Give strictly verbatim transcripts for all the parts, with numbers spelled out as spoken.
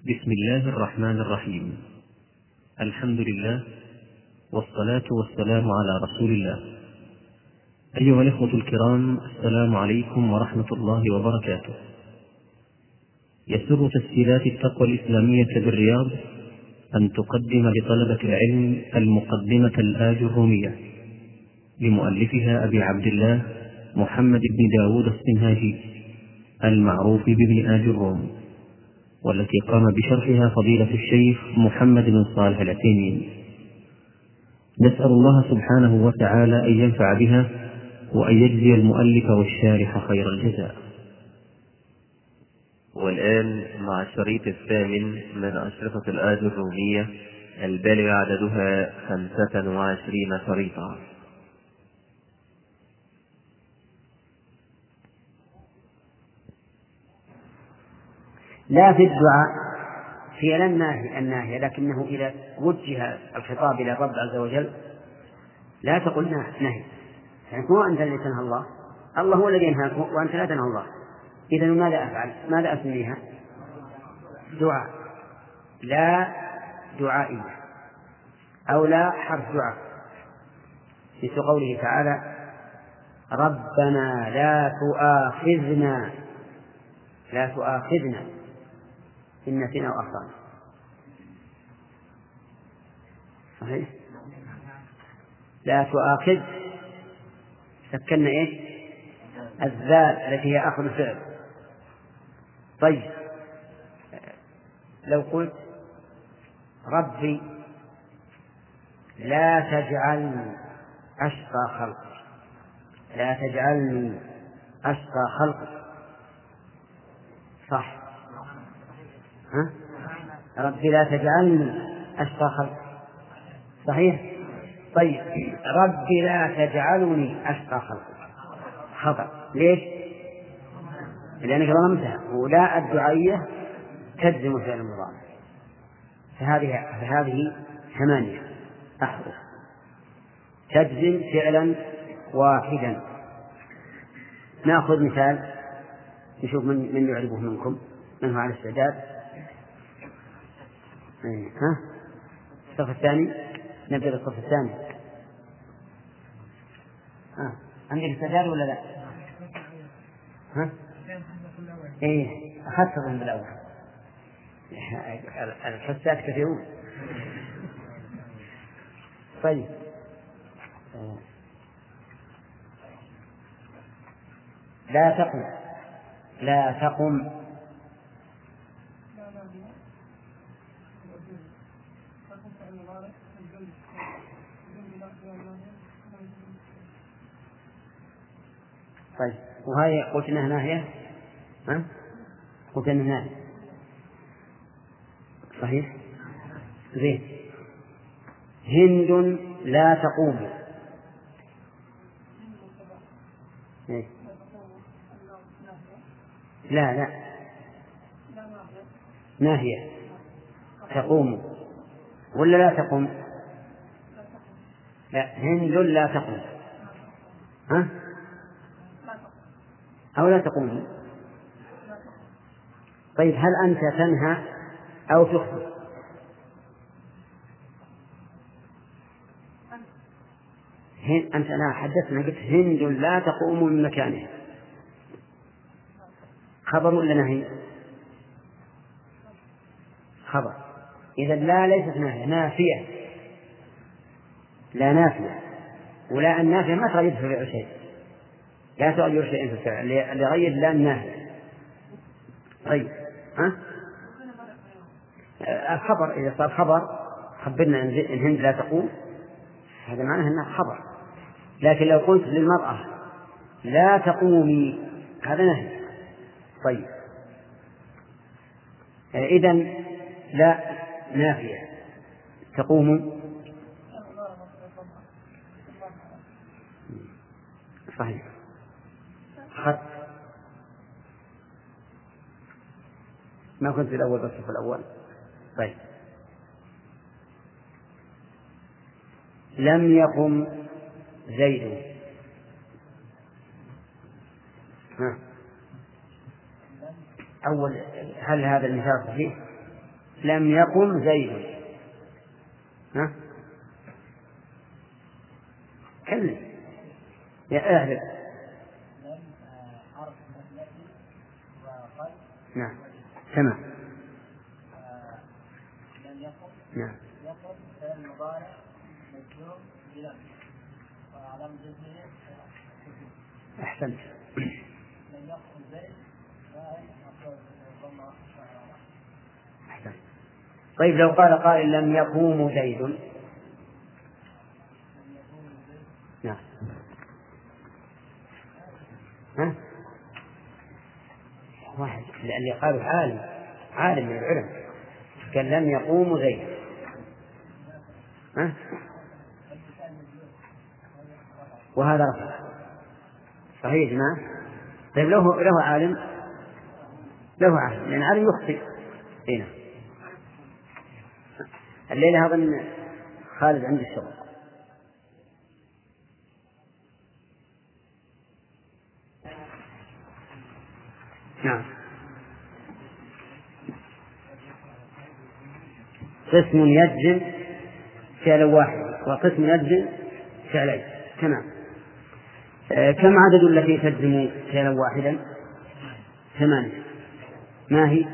بسم الله الرحمن الرحيم. الحمد لله والصلاة والسلام على رسول الله. أيها الإخوة الكرام، السلام عليكم ورحمة الله وبركاته. يسر تسجيلات التقوى الإسلامية بالرياض أن تقدم لطلبة العلم المقدمة الآجرومية لمؤلفها أبي عبد الله محمد بن داود السنهاجي المعروف بابن آجروم، والتي قام بشرحها فضيلة الشيخ محمد بن صالح العثيمين. نسأل الله سبحانه وتعالى أن ينفع بها وأن يجزي المؤلف والشارح خير الجزاء. والآن مع الشريط الثامن من أشرطة الآجرومية البالغ عددها خمسة وعشرين شريطا. لا في الدعاء فعل الناهي الناهي لكنه إذا وجه الخطاب إلى الرب عز وجل لا تقل نهي، يعني هو أنت الذي تنهى الله، الله هو الذي ينهاك وأنت لا تنهى الله. إذا ماذا أفعل؟ ماذا أسميها؟ دعاء. لا دعائية أو لا حرف دعاء، مثل قوله تعالى ربنا لا تؤاخذنا لا تؤاخذنا إن نسينا وأخطأنا. صحيح؟ لا تؤاخذ سكننا إيش؟ الذال التي هي أخذ الفعل. طيب لو قلت ربي لا تجعلني أشقى خلقك، لا تجعلني أشقى خلقك، صح؟ ها؟ ربي لا تجعلني أشقى خلقك، صحيح؟ طيب ربي لا تجعلني أشقى خلقك، خطأ. ليش؟ لأنك ظلمتها، ولا الدعائية تجزم فعل المضارع، فهذه فهذه ثمانية أحرف تجزم فعلا واحدا. نأخذ مثال نشوف من من يعرفه منكم، من هو على الاستعداد؟ ها؟ الصف الثاني، نبدأ بالصف الثاني. ها عندك استعداد ولا لا؟ ها؟ إيه أخذتهم بالأول، الحسات كثيرون. طيب لا تقم لا تقم طيب وهي قلت انها ناهية، ها؟ قلت انها ناهية، صحيح؟ زين. هند لا تقوم، إيه؟ لا لا ناهية تقوم ولا لا تقوم؟ لا هند لا تقوم، ها؟ أو لا تقوم. طيب هل أنت تنهى أو تخبر؟ أنت لا حدثنا قلت هند لا تقوم من مكانها، خبر ولا نهي؟ خبر. إذا لا ليست نافية، نافية لا نافية، ولا النافية ما تغير في فعل شيء، لا تغير شيء في الفعل لغير لا النافية. طيب ها؟ الخبر إذا صار خبر خبرنا إن هند لا تقوم، هذا معناه أنه خبر. لكن لو قلت للمرأة لا تقومي هذا نهي. طيب إذن لا نافية تقوم، صحيح. خط ما كنت في الأول بس في الأول. طيب لم يقم زيد، ها أول هل هذا المثال صحيح؟ لم يقم زيد. ها كلم يا أهل. نعم تمام. نعم أحسنت. أحسنت. طيب لو قال قائل لم يقوم زيد. نعم ها واحد اللي قالوا عالم عالم من العلم قال لم يقوم زيد. ها وهذا رفع صحيح يا جماعة. طيب له له عالم له عالم لأن عالم يخطئ. هنا الليلة أظن خالد عند الشغل. نعم قسم يجزم فعلا واحد وقسم يجزم فعلين. تمام. آه كم عدد التي تجزم فعلا واحدا؟ ثمانية. ما هي؟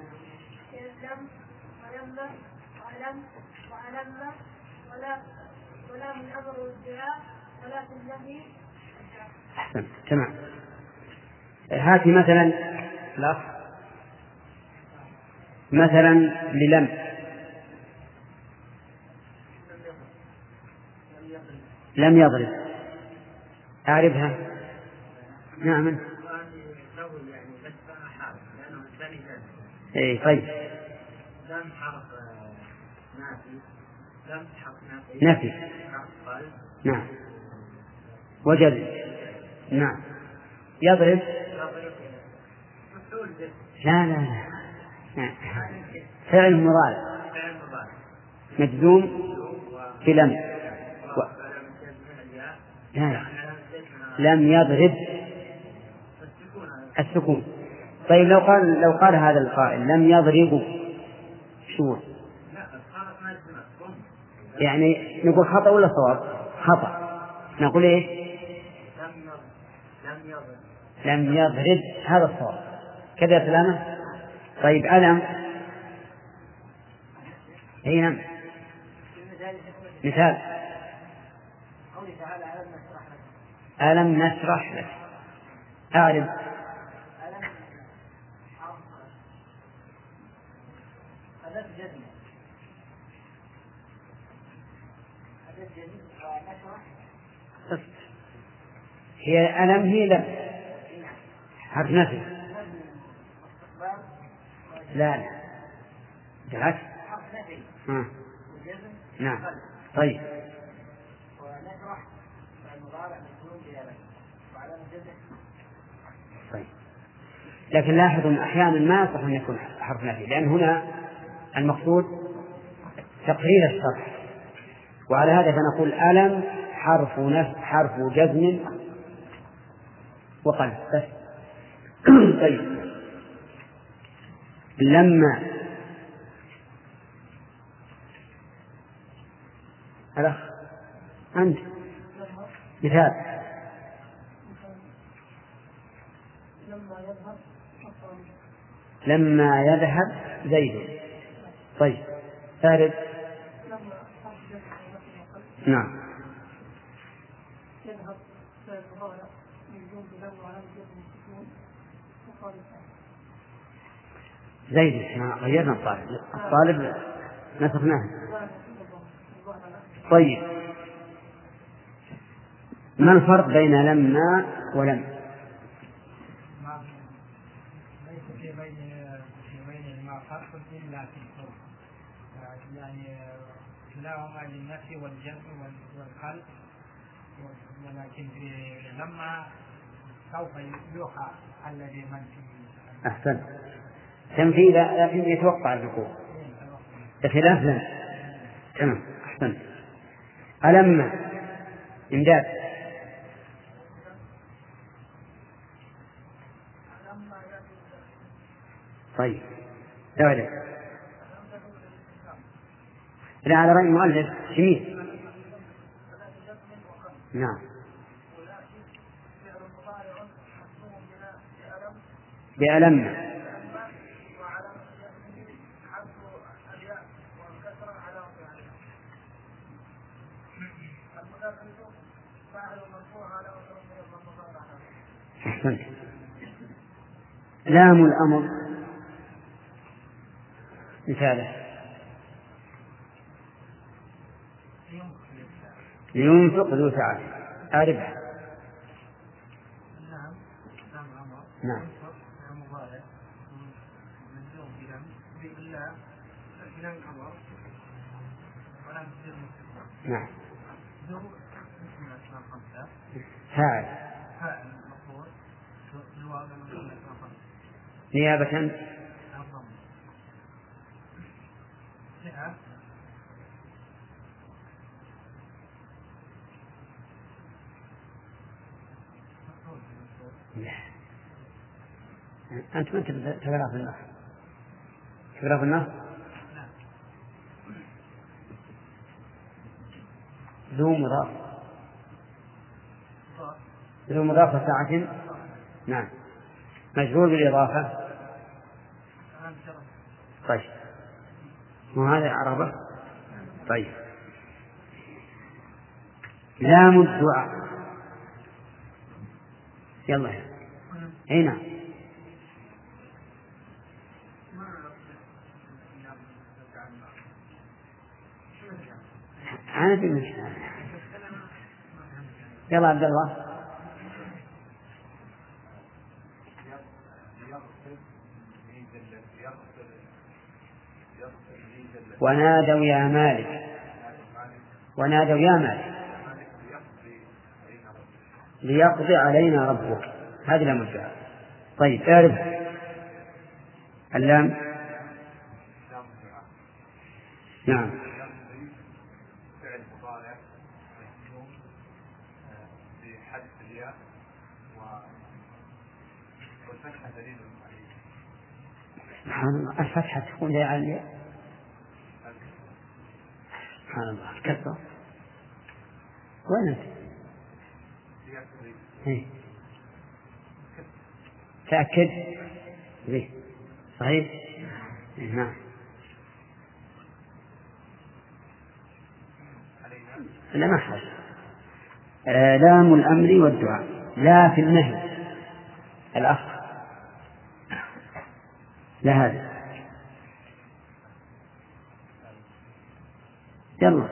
أحسن. تمام. هاتي مثلا لا مثلا للم لم يضرب أعرفها. نعم إيه طيب لم حرف نافي لم حرف نافي نفي. نعم وجد. نعم يضرب لا لا لا فعل مضارع مجزوم بلم و... لا لم يضرب السكون. طيب لو قال لو قال هذا القائل لم يضربوا شو يعني نقول خطأ ولا صواب؟ خطأ. نقول ايش؟ لم يضرب هذا الصواب كذا سلامة. طيب ألم هنا مثال ألم نشرح لك أعرف هي ألم هي لم حرف نفي. لا لا بالعكس. نعم طيب طيب لكن لاحظوا أحيانا ما يصح أن يكون حرف نفي لأن هنا المقصود تقرير الشرح. وعلى هذا فنقول ألم حرف نفي حرف جزم وقلب بس. طيب لما هذا أنت مثال لما يذهب زيد. طيب ثالث نعم زيد ما غيرنا الطالب الطالب نسخناه. طيب ما الفرق بين لما ولم؟ ليس في بين بين ما فرق إلا في الصوت يعني كلاهما للنفي والجزم والخلق ولكن في لما سوف يوحى الذي من فيه. أحسن تنفيذ لكن يتوقع الوقوع بخلاف لم. تمام أحسن. ألم إمداد طيب دولة لا، على رأي المؤلف جميل. نعم. بألم. أحسنت. لام الأمر مثاله لينفق ذو سعة. أعرفها. نعم. نعم. فاعل نيابة. أنت ما تقرأ في النص. تقرأ في النص ذو مضاف ذو مضافة ساعة. نعم. مجرور بالإضافة. طيب، وهذا عربة. طيب، لام الدعاء. يلا هنا أنا بالمشهد. يلا عبد الله. ونادوا يا مالك. ونادوا يا مالك ليقضي علينا ربك. هذه لام الدعاء. طيب، اعرف اللام. نعم. سبحان الله، الفتحة تكون لي على سبحان الله. الكسر وين أنت؟ تأكد به. صحيح. نعم. لا ما حاجة. آه لام الأمر والدعاء. لا في النهي الأخ. لا هذا. يلا.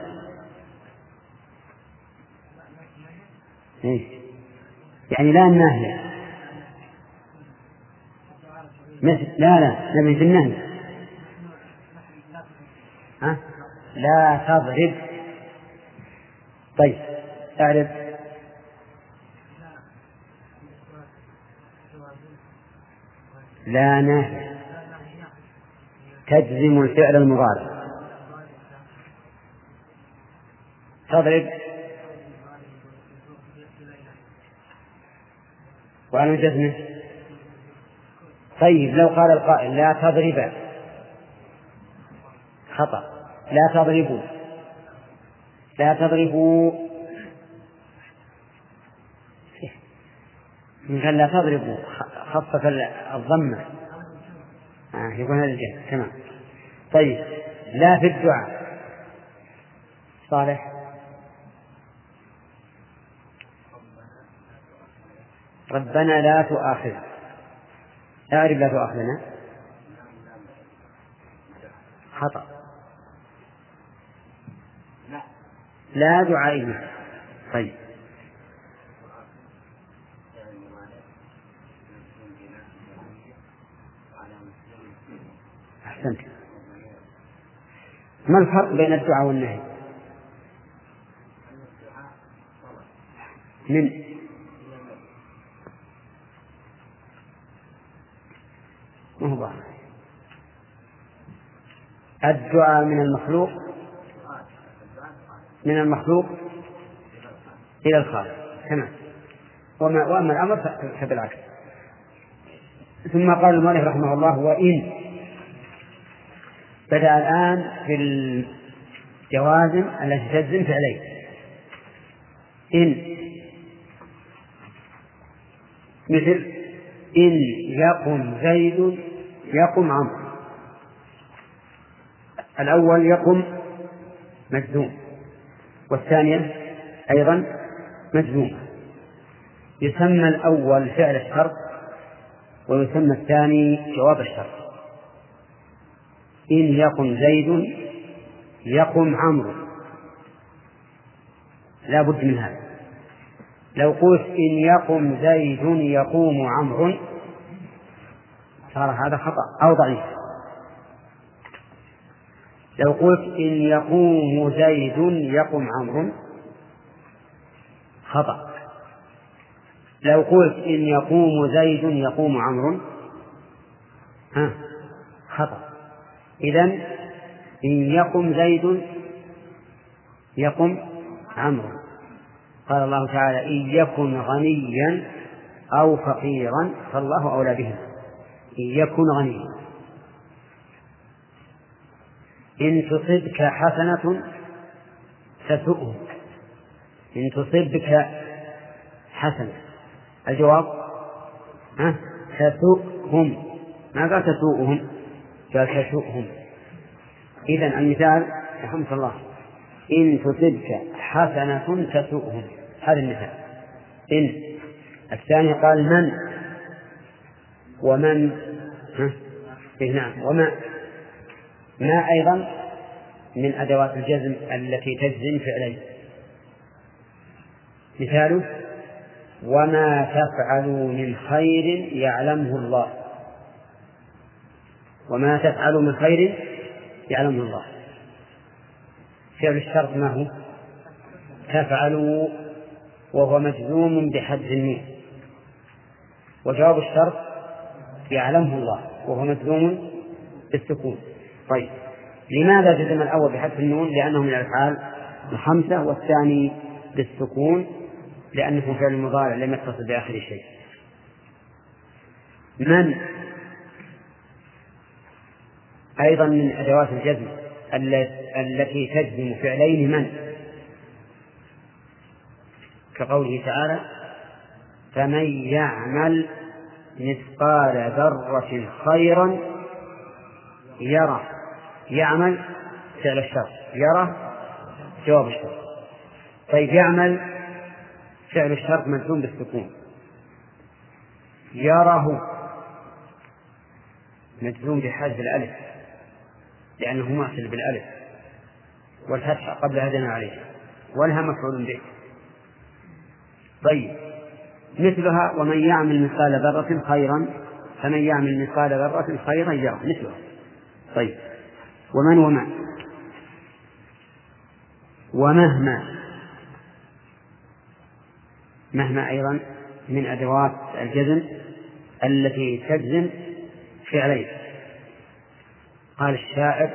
إيه؟ يعني لا النهي مثل لا لا نبي في النهي. ها؟ لا تضرب. طيب، أعرف. لا نهي تجزم الفعل المضارع. تضرب وعلى جزمه. طيب، لو قال القائل لا تضرب خطأ. لا تضربوا لا تضربوا إن قال لا تضربوا خفف الضمة. آه يكون هذا الجهة. تمام. طيب، لا في الدعاء. صالح. ربنا لا تؤاخذنا. أعرف لا تؤاخذنا. خطأ. لا دعائنا. طيب، أحسنت. ما الفرق بين الدعاء والنهي؟ من ما هو ظاهر. الدعاء من المخلوق من المخلوق إلى الخالق. تمام. وأما الأمر فبالعكس. ثم قال المؤلف رحمه الله: وإن. بدأ الآن في جوازم التي تجزم فعلين. إن مثل إن يقم زيد يقم عمرو. الأول يقم مجزوم والثانية أيضا مجزومة. يسمى الأول فعل الشرط ويسمى الثاني جواب الشرط. إن يقم زيد يقم عمرو لا بد من هذا. لو قلت إن يقم زيد يقوم عمرو صار هذا خطأ أو ضعيف. لو قلت إن يقوم زيد يقم عمرو خطأ. لو قلت إن يقوم زيد يقوم عمرو ها خطأ. إذن إن يقم زيد يقم عمرو. قال الله تعالى إن يكن غنيا أو فقيرا فالله أولى بهما. إن يكن غنيا. إن تصبك حسنة تسؤهم. إن تصبك حسنة الجواب ها تسؤهم ما قال تسوءهم قال تسؤهم. إذن المثال رحمة الله إن تصبك حسنة تسؤهم هذا المثال. إن الثاني قال من ومن ها نعم وما ما أيضا من أدوات الجزم التي تجزم فعلين. مثاله وما تفعلوا من خير يعلمه الله. وما تفعلوا من خير يعلمه الله. فعل الشرط ما هو تفعلوا وهو مجزوم بحذف النون. وجواب الشرط يعلمه الله وهو مجزوم بالسكون. طيب لماذا جزم الأول بحذف النون؟ لأنه من الأفعال الخمسة والثاني بالسكون لأنه فعل مضارع لم يتصل بآخر شيء. من أيضا من أدوات الجزم التي تجزم فعلين من كقوله تعالى فمن يعمل مثقال ذرة خيرا يرى. يعمل فعل الشرط يرى جواب الشرط. طيب يعمل فعل الشرط مجزوم بالسكون يراه مجزوم بحذف الألف لأنه مؤثر بالألف والفتحة قبل هدنا عليه ولها مفعول به. طيب مثلها ومن يعمل مثقال ذرة خيرا فمن يعمل مثقال ذرة خيرا يرى مثلها. طيب ومن وما ومهما مهما أيضا من أدوات الجزم التي تجزم فعلين. قال الشاعر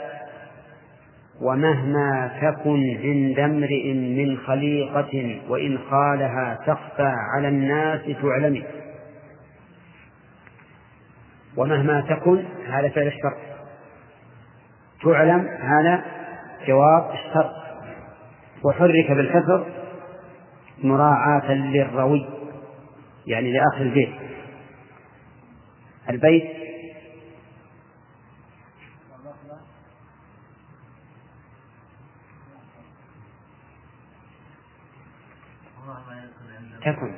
ومهما تكن عند امرئ من خليقة وإن خالها تخفى على الناس تعلمي. ومهما تكن هذا فعل الشرط تعلم هذا جواب الشرط وحرك بالكسر مراعاة للروي يعني لآخر البيت. البيت تكن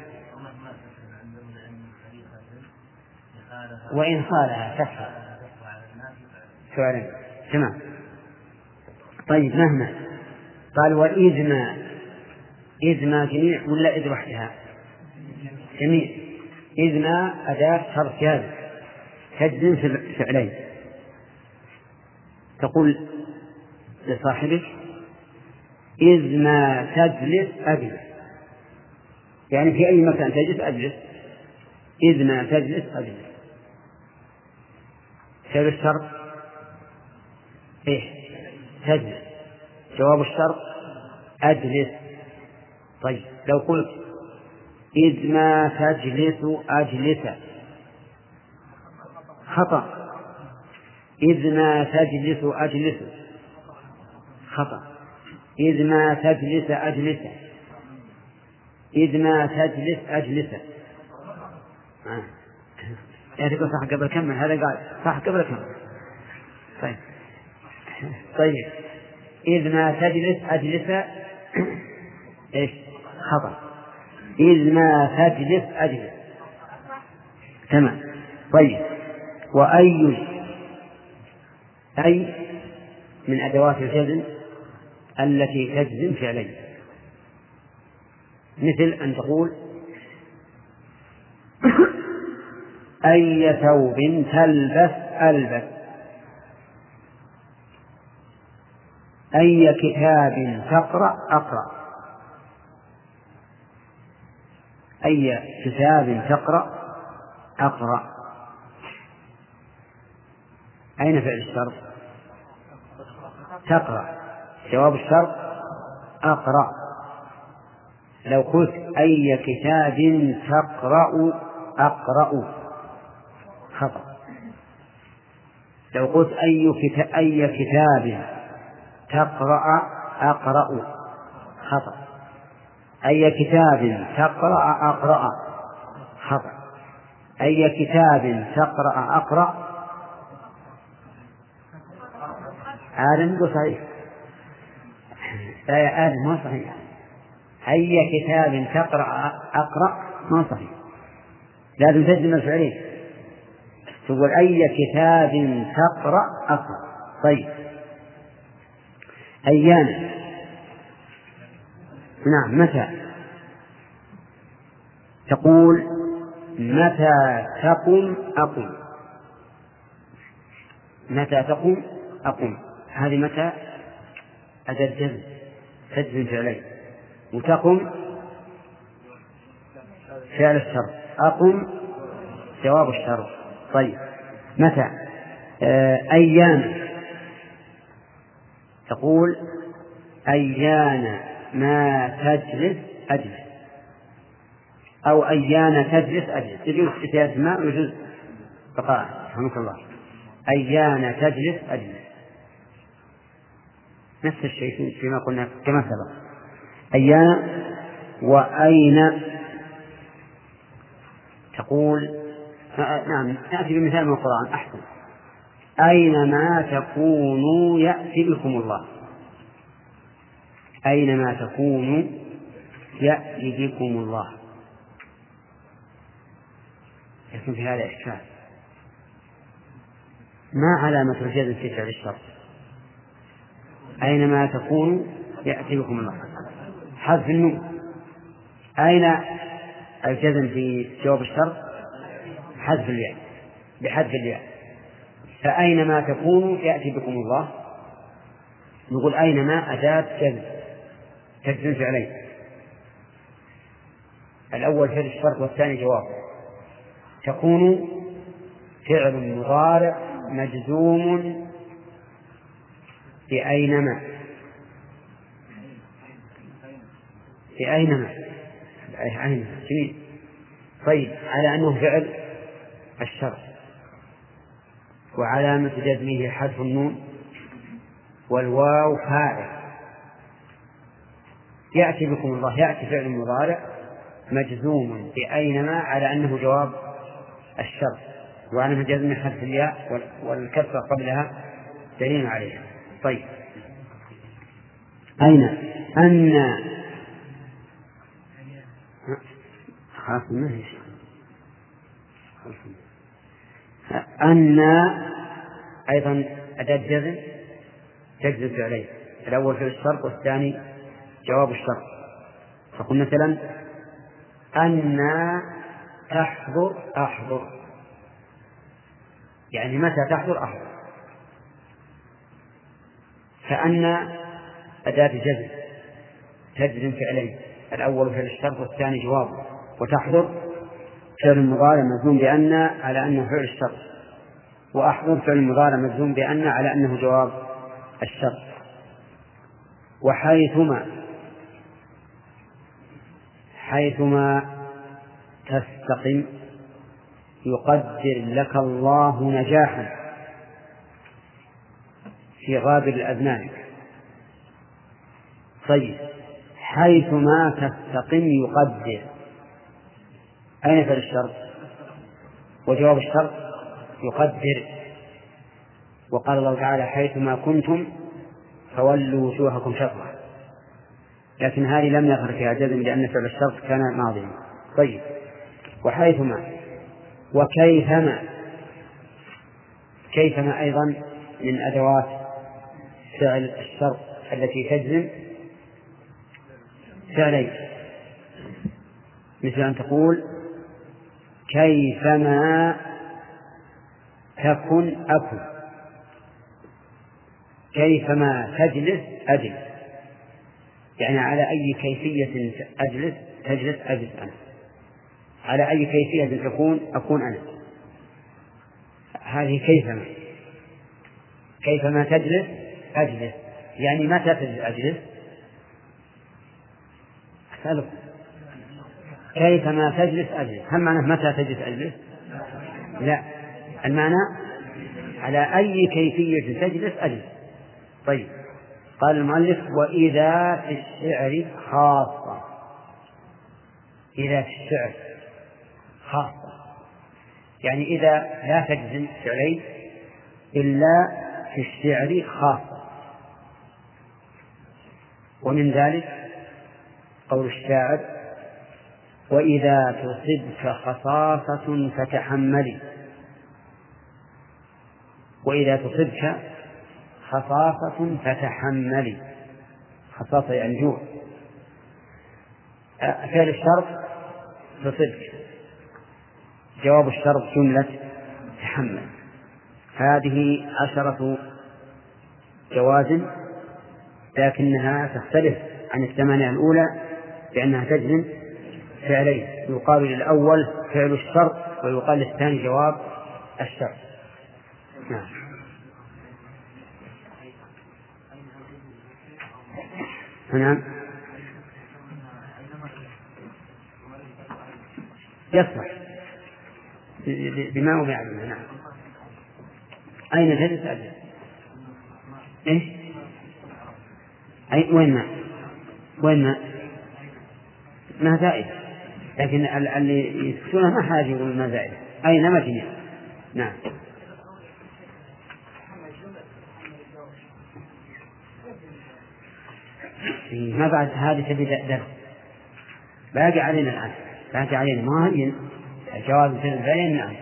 وإن خالها تفعل فعلا تمام. طيب مهما قال وإذ ما إذ ما جميع ولا إذ وحدها جميع. إذ ما أداة شرط جازم تجزم في فعلين. تقول لصاحبك إذ ما تجلس أجلس يعني في أي مكان تجلس أجلس. إذ ما تجلس أجلس فعل الشرط إيه تجلس جواب الشرط أجلس. طيب لو قلت إذ ما تجلس أجلس خطأ. إذ ما تجلس أجلس خطأ. إذ ما تجلس أجلس، إذ ما تجلس أجلس. آه. يا تقول صح قبل كمل، هذا قال صح قبل كمل. طيب طيب إذ ما تجلس أجلس إيش؟ خطأ. إذ ما تجلس أجلس. تمام. طيب وأي، أي من أدوات الجزم التي تجزم فعلين، مثل أن تقول أي ثوب تلبس ألبس، أي كتاب تقرأ أقرأ، أي كتاب تقرأ أقرأ. أين فعل الشرط؟ تقرأ. جواب الشرط أقرأ. لو قلت أي كتاب تقرأ أقرأ خطأ. لو قلت أي كتاب, أي كتاب تقرأ أقرأ خطأ. أي كتاب تقرأ أقرأ خطأ. أي كتاب تقرأ أقرأ آدم يقول صحيح. لا يا آدم ما صحيح. أي كتاب تقرأ أقرأ ما صحيح، لازم تجزم الفعلين، تقول أي كتاب تقرأ أقرأ. طيب أيام، نعم متى، تقول متى تقم أقم، متى تقم أقم، هذه متى أداة جزم تجزم فعلين، وتقم فعل الشرط، أقم جواب الشرط. طيب متى آه أيام، تقول أيان ما تجلس أجلس، أو أيان تجلس أجلس، يجوز إتيان ما ويجوز بقاء. رحمك الله. أيان تجلس أجلس نفس الشيء فيما قلنا كما سبق. أيان. وأين، تقول آه نعم نأتي بمثال من القرآن أحسن. أينما تكونوا يأتي بكم الله، أينما تكونوا يأتي بكم الله. لكن في هذا إشكال، ما علامة الجزم في فعل الشرط؟ أينما تكونوا يأتي بكم الله، حذف النون. أين الجزم في جواب الشرط؟ حذف الياء، بحذف الياء. فأينما تكونوا يأتي بكم الله، نقول أينما أداة جزم تجزم فعلين، الأول فعل الشرط والثاني جواب. تكون فعل مضارع مجزوم بأينما، بأينما أينما جميل. طيب على أنه فعل الشرط، وعلامة جزمه حذف النون، والواو فاعل. يأتي بكم الله، يأتي فعل مضارع مجزوم بأينما على أنه جواب الشرط، وعلامة جزمه حذف الياء والكسرة قبلها دليل عليها. طيب أين أن خلاص ما هي أن أيضا أداة جزم تجزم فعلين، الأول فعل الشرط والثاني جواب الشرط. فقل مثلا أن تحضر أحضر، يعني متى تحضر أحضر. فأن أداة جزم تجزم فعلين، الأول فعل الشرط والثاني جوابه. وتحضر فعل مضارع مجزوم بأن على أنه فعل الشرط، وأحضر فعل مضارع مجزوم بأن على أنه جواب الشرط. وحيثما، حيثما تستقم يقدر لك الله نجاحا في غابر الأذنان. طيب، حيثما تستقم يقدر، أين فعل الشرط؟ وجواب الشرط يقدر. وقال الله تعالى حيثما كنتم فولوا وجوهكم شطرة، لكن هذه لم يظهر فيها جزم لأن فعل الشرط كان ماضيا. طيب، وحيثما وكيفما، كيفما أيضا من أدوات فعل الشرط التي تجزم فعلين، مثل أن تقول كيفما تكن أكن، كيفما تجلس أجلس، يعني على أي كيفية أجلس تجلس أجلس أنا، على أي كيفية تكون أكون أنا. هذه كيفما، كيفما تجلس أجلس، يعني متى تجلس أجلس؟ أسألك كيفما تجلس أجلس، هل معنى متى تجلس أجلس؟ لا، المعنى على أي كيفية تجلس أجلس. طيب، قال المؤلف وإذا في الشعر خاصة، إذا في الشعر خاصة يعني إذا لا تجزم فعلين إلا في الشعر خاصة. ومن ذلك قول الشاعر وإذا تصبك خصاصة فتحملي، وإذا تصبك خصاصة فتحملي، خصاصة يعني جوع. فعل الشرط تصبك، جواب الشرط جملة تحمل. هذه عشرة جوازم، لكنها تختلف عن الثمانية الأولى لأنها تجزم فعلين، يقال للأول فعل الشرط ويقال للثاني جواب الشرط. نعم. نعم، يصلح بما وضع عنه. نعم. أين جلس أجل؟ إيه؟ أي وين ما وين ما ما زائد، لكن اللي يسكتونه ما حاجة يقول ما زائد، أين ما جنيه. نعم. ما بعد هذه تبي درس باقي علينا الآن، باقي علينا ما هي جواز الفعلين. نعم.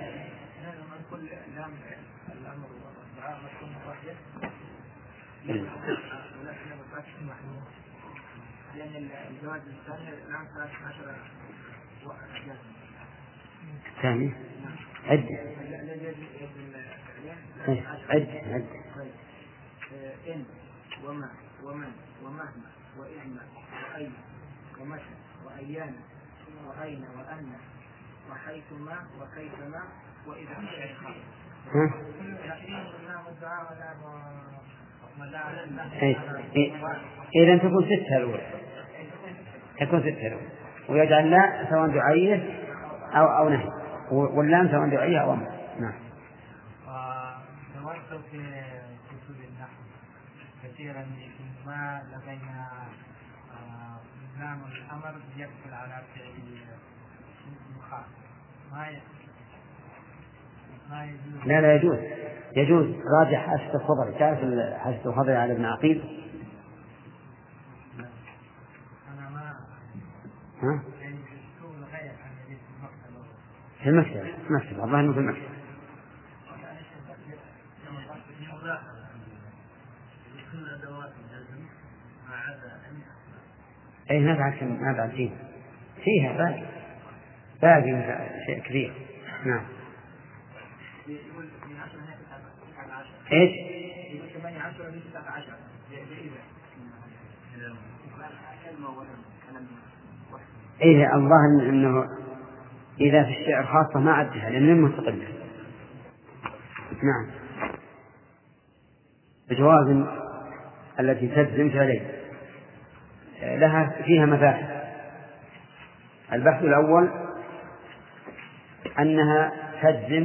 ثاني عد عد عد إن وما ومن ومهما وإعما وأين ومتى وأيانا وأين وأن وحيثما وكيفما وإذا الشعر خاص. إذا تكون ستة الأولى، تكون ستة الأولى، ويجعل لا سواء دعائية أو أو نهي، واللام سواء دعائية أو أمر. نعم. نود في كتب النحو كثيرا ما لدينا لام الأمر يدخل على فعل المخاطب، ما ما يجوز. لا لا يجوز، يجوز. راجع حاشية الخضري، تعرف حاشية الخضري على ابن عقيل؟ أنا ما ها؟ يعني السوق غير عن في المكتب، في المكتب، الله إنه في المكتب. أي ما بعد ما بعد فيها فيها باقي باقي شيء كبير. نعم. إيش؟ إيه الله إنه إذا في الشعر خاصة ما عدها لأنه مستقلة. نعم. الجواز التي تجزم فعلين لها فيها مباحث. البحث الأول أنها تجزم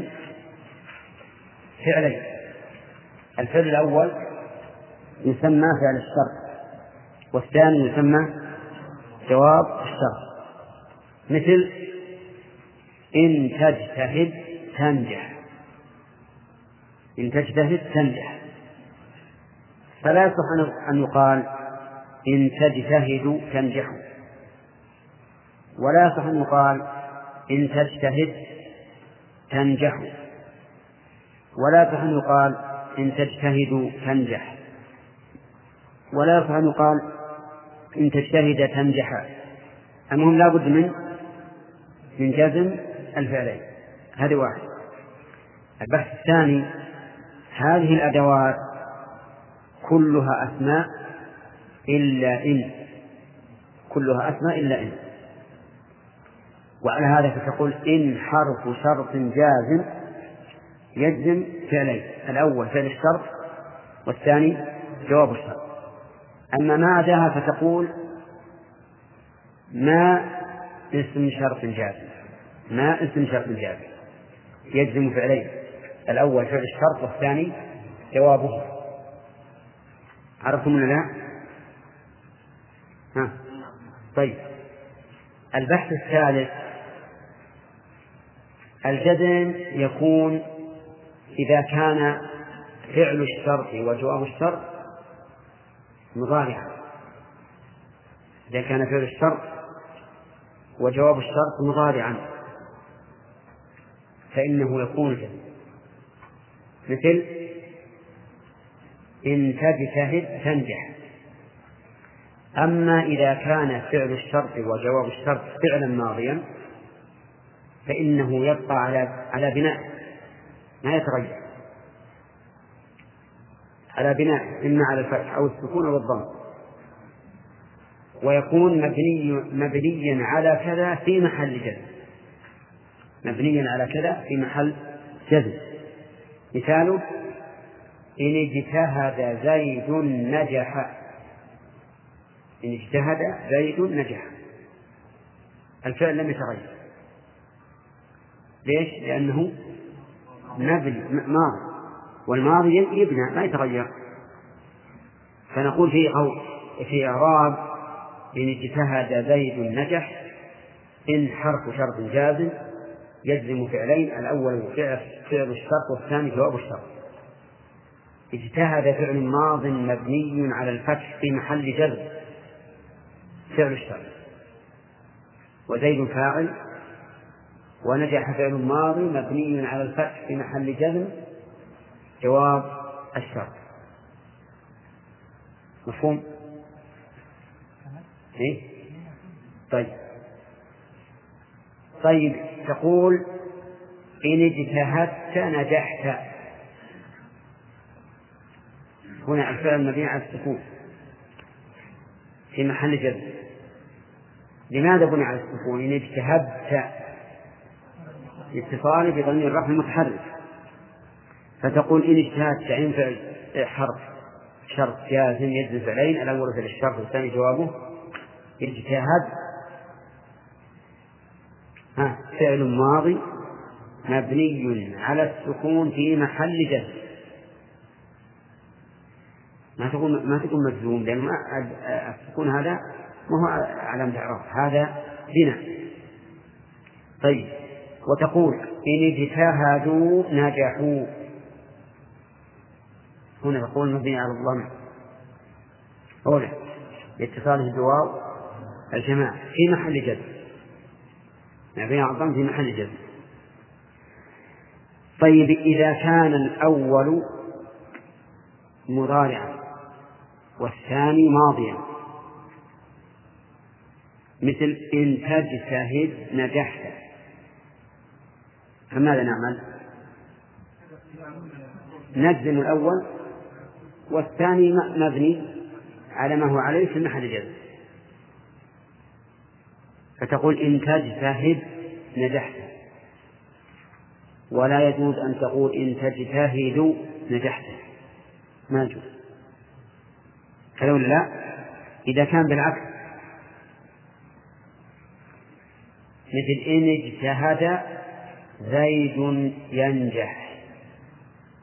فعلين. الفعل الأول يسمى فعل الشرط والثاني يسمى جواب الشرط، مثل إن تجتهد تنجح، إن تجتهد تنجح، فلا يصح أن يقال إن تجتهد تنجح، ولا يصح أن يقال إن تجتهد تنجح، ولا يصح أن يقال إن تجتهد تنجح، ولا يصح أن يقال إن تجتهد تنجح. المهم لا بد من من جزم الفعلين. هذه واحد. البحث الثاني: هذه الأدوات كلها أسماء إلا إن، كلها أسماء إلا إن، وعلى هذا فتقول إن حرف شرط جازم يجزم فعلين: الأول فعل الشرط والثاني جواب الشرط. أما ما عداها فتقول ما اسم شرط جازم، ما اسم شرط جازم يجزم فعلين: الأول فعل الشرط والثاني جوابه. عرفتم ولا لا؟ ها. طيب، البحث الثالث: الجزم يكون إذا كان فعل الشرط وجواب الشرط مضارعا. إذا كان فعل الشرط وجواب الشرط مضارعا فإنه يكون جزم، مثل إن تجتهد تنجح. أما إذا كان فعل الشرط وجواب الشرط فعلا ماضيا فإنه يبقى على على بناء، ما يتغير، على بناء إما على الفتح أو السكون أو الضم، ويكون مبني مبنيا على كذا في محل جزم، مبنيا على كذا في محل جزم. مثاله: إن اجتهد زيد نجح، إن اجتهد زيد نجح، الفعل لم يتغير. ليش؟ لأنه مبني ماضي، والماضي يبنى ما يتغير. فنقول في قول في إعراب إن اجتهد زيد نجح: إن حرف شرط جازم يجزم فعلين: الأول فعل فعل الشرط والثاني جواب الشرط. اجتهد فعل ماض مبني على الفتح في محل جزم فعل الشرط، وزيد فاعل، ونجح فعل ماضي مبني على الفتح في محل جزم جواب الشرط. مفهوم؟ إيه؟ طيب طيب تقول إن اجتهدت نجحت، هنا الفعل مبني على السكون في محل جزم. لماذا بني على السكون؟ إن اجتهدت اتصال بضمير الرفع المتحرك، فتقول إن اجتهدت عين فعل حرف شرط جازم يجزم فعلين: الأول فعل الشرط والثاني جوابه. اجتهد ها فعل ماضي مبني على السكون في محل جزم، ما تكون ما تكون مجزوم، لأن السكون هذا ما هو علامة إعراب، هذا بناء. طيب، وتقول إن اجتهدوا نجحوا، هنا تقول مبني على الضم أولا لاتصاله بواو الجماعة في محل جزم، مبني على الضم في محل جزم. طيب، إذا كان الأول مضارعا والثاني ماضيا، مثل إن تجتهد نجحت، فماذا نعمل؟ نجزم الأول والثاني مبني على ما هو عليه في محل جزم، فتقول إن تجتهد نجحت، ولا يجوز أن تقول إن تجتهد نجحت، ما يجوز. فلولا لا، إذا كان بالعكس مثل إن اجتهد زيد ينجح،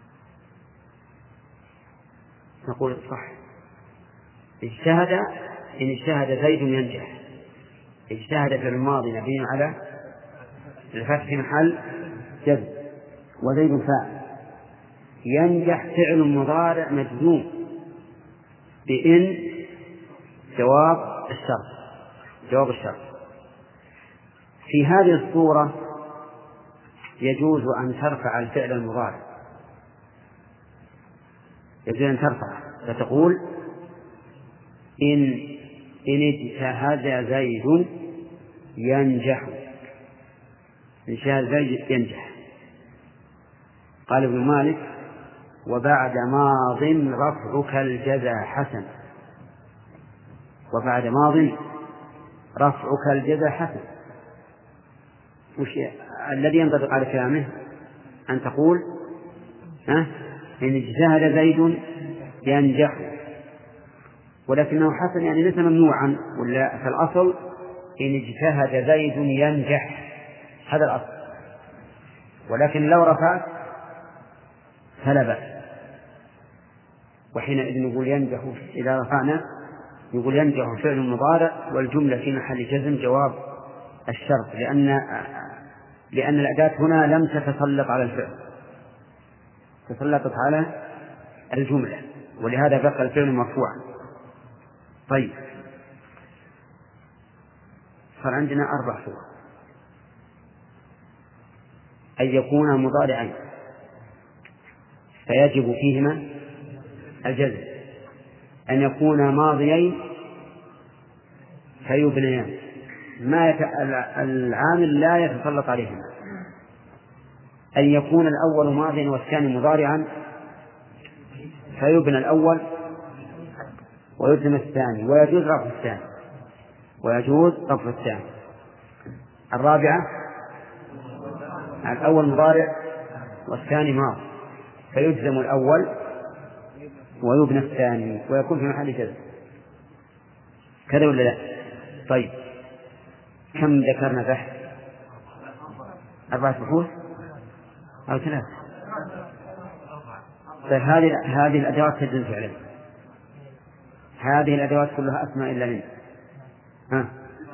نقول صح، اجتهد إن اجتهد زيد ينجح. اجتهد في الماضي مبني على الفتح في محل جزم وزيد فاعل. ينجح فعل مضارع مجزوم بإن جواب الشرط جواب الشرط. في هذه الصورة يجوز أن ترفع الفعل المضارع، يجوز أن ترفع فتقول إن إن اجتهد زيد ينجح. إن اجتهد زيد ينجح. قال ابن مالك: وبعد ماض رفعك الجزا حسن. وبعد ماض رفعك الجزا حسن. وش الذي ينطبق على كلامه؟ أن تقول ها إن اجتهد زيد ينجح، ولكنه حسن يعني ليس ممنوعا، ولا في الأصل إن اجتهد زيد ينجح، هذا الأصل. ولكن لو رفعت فلا بأس. وحينئذ نقول ينجح، إذا رفعنا يقول ينجح فعل مضارع والجملة في محل جزم جواب الشرط، لأن لأن الأداة هنا لم تتسلط على الفعل، تسلطت على الجملة، ولهذا بقى الفعل مرفوعا. طيب، صار عندنا أربع صور: أن يكون مضارعين فيجب فيهما الجزم، أن يكون ماضيين فيبنيان ما يت... العامل لا يتسلط عليهما، أن يكون الأول ماضيا والثاني مضارعا فيبنى الأول ويلزم الثاني، ويجوز رفع الثاني ويجوز رفع الثاني. الرابعة: الأول مضارع والثاني ماضي فيجزم الأول ويبنى الثاني ويكون في محل جزم. كذا ولا لا؟ طيب، كم ذكرنا بحث؟ أربعة بحوث أو ثلاثة؟ طيب، هذه هذه الأدوات تدل فعلا. هذه الأدوات كلها أسماء إلا من ها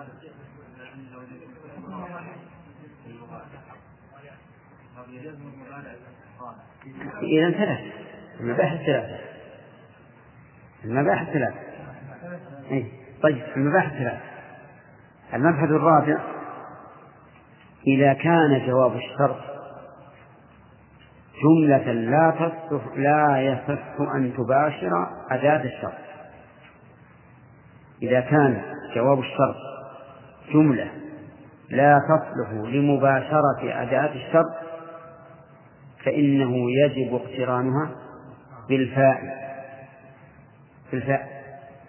إذا ثلاثة. المباحث ثلاثة. المباحث ثلاثة. إيه؟ طيب، المباحث ثلاثة. المبحث الرابع: إذا كان جواب الشرط جملة لا تصح لا يصح أن تباشر أداة الشرط. إذا كان جواب الشرط جملة لا تصلح لمباشرة أداة الشرط فإنه يجب اقترانها بالفاء بالفاء.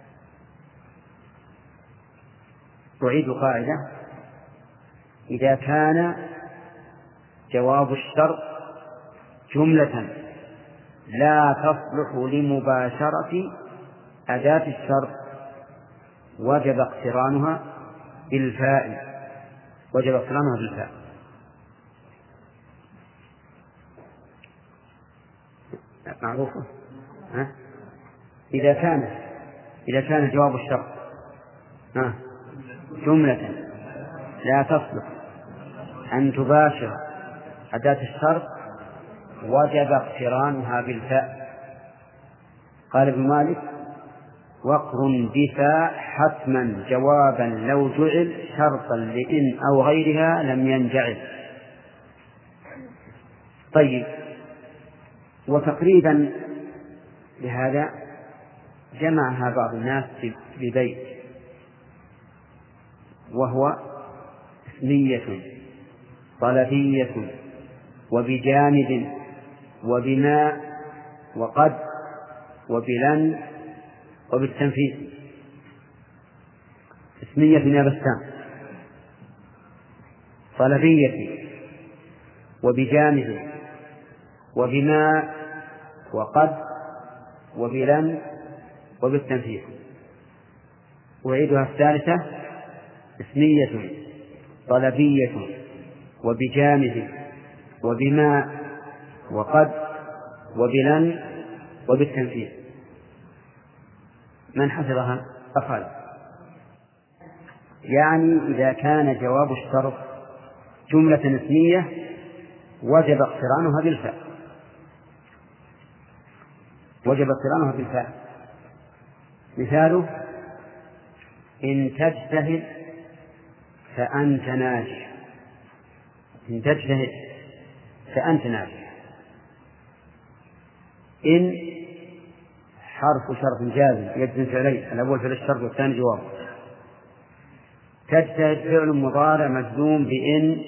أعيد قاعدة: إذا كان جواب الشرط جملة لا تصلح لمباشرة أداة الشرط وجب اقترانها بالفاء وجب اقترانها بالفاء. معروفة؟ ها؟ إذا كان إذا كان جواب الشرط ها جملة لا تصلح أن تباشر أداة الشرط وجب اقترانها بالفاء. قال ابن مالك: وقر بفاء حتما جوابا لو جعل شرطا لإن أو غيرها لم ينجعل. طيب، وتقريبا لهذا جمعها بعض الناس ببيت، وهو اسمية طلبية وبجانب وبما وقد وبلن وبالتنفيذ. اسمية يا بسام، طلبية وبجانب وبما وقد وبلن وبالتنفيذ. أعيدها الثالثة: اسمية طلبية وبجانب وبما وقد وبلن وبالتنفيذ. من حفظها؟ أخذ يعني إذا كان جواب الشرط جملة اسمية وجب اقترانها بالفاء وجب اقترانها بالفاء مثاله: إن تجتهد فأنت ناجح. إن تجتهد فأنت ناجح. إن حرف شرط جازم يجزم فعلين، الأول فعل الشرط والثاني جواب. تجتهد فعل مضارع مجزوم بإن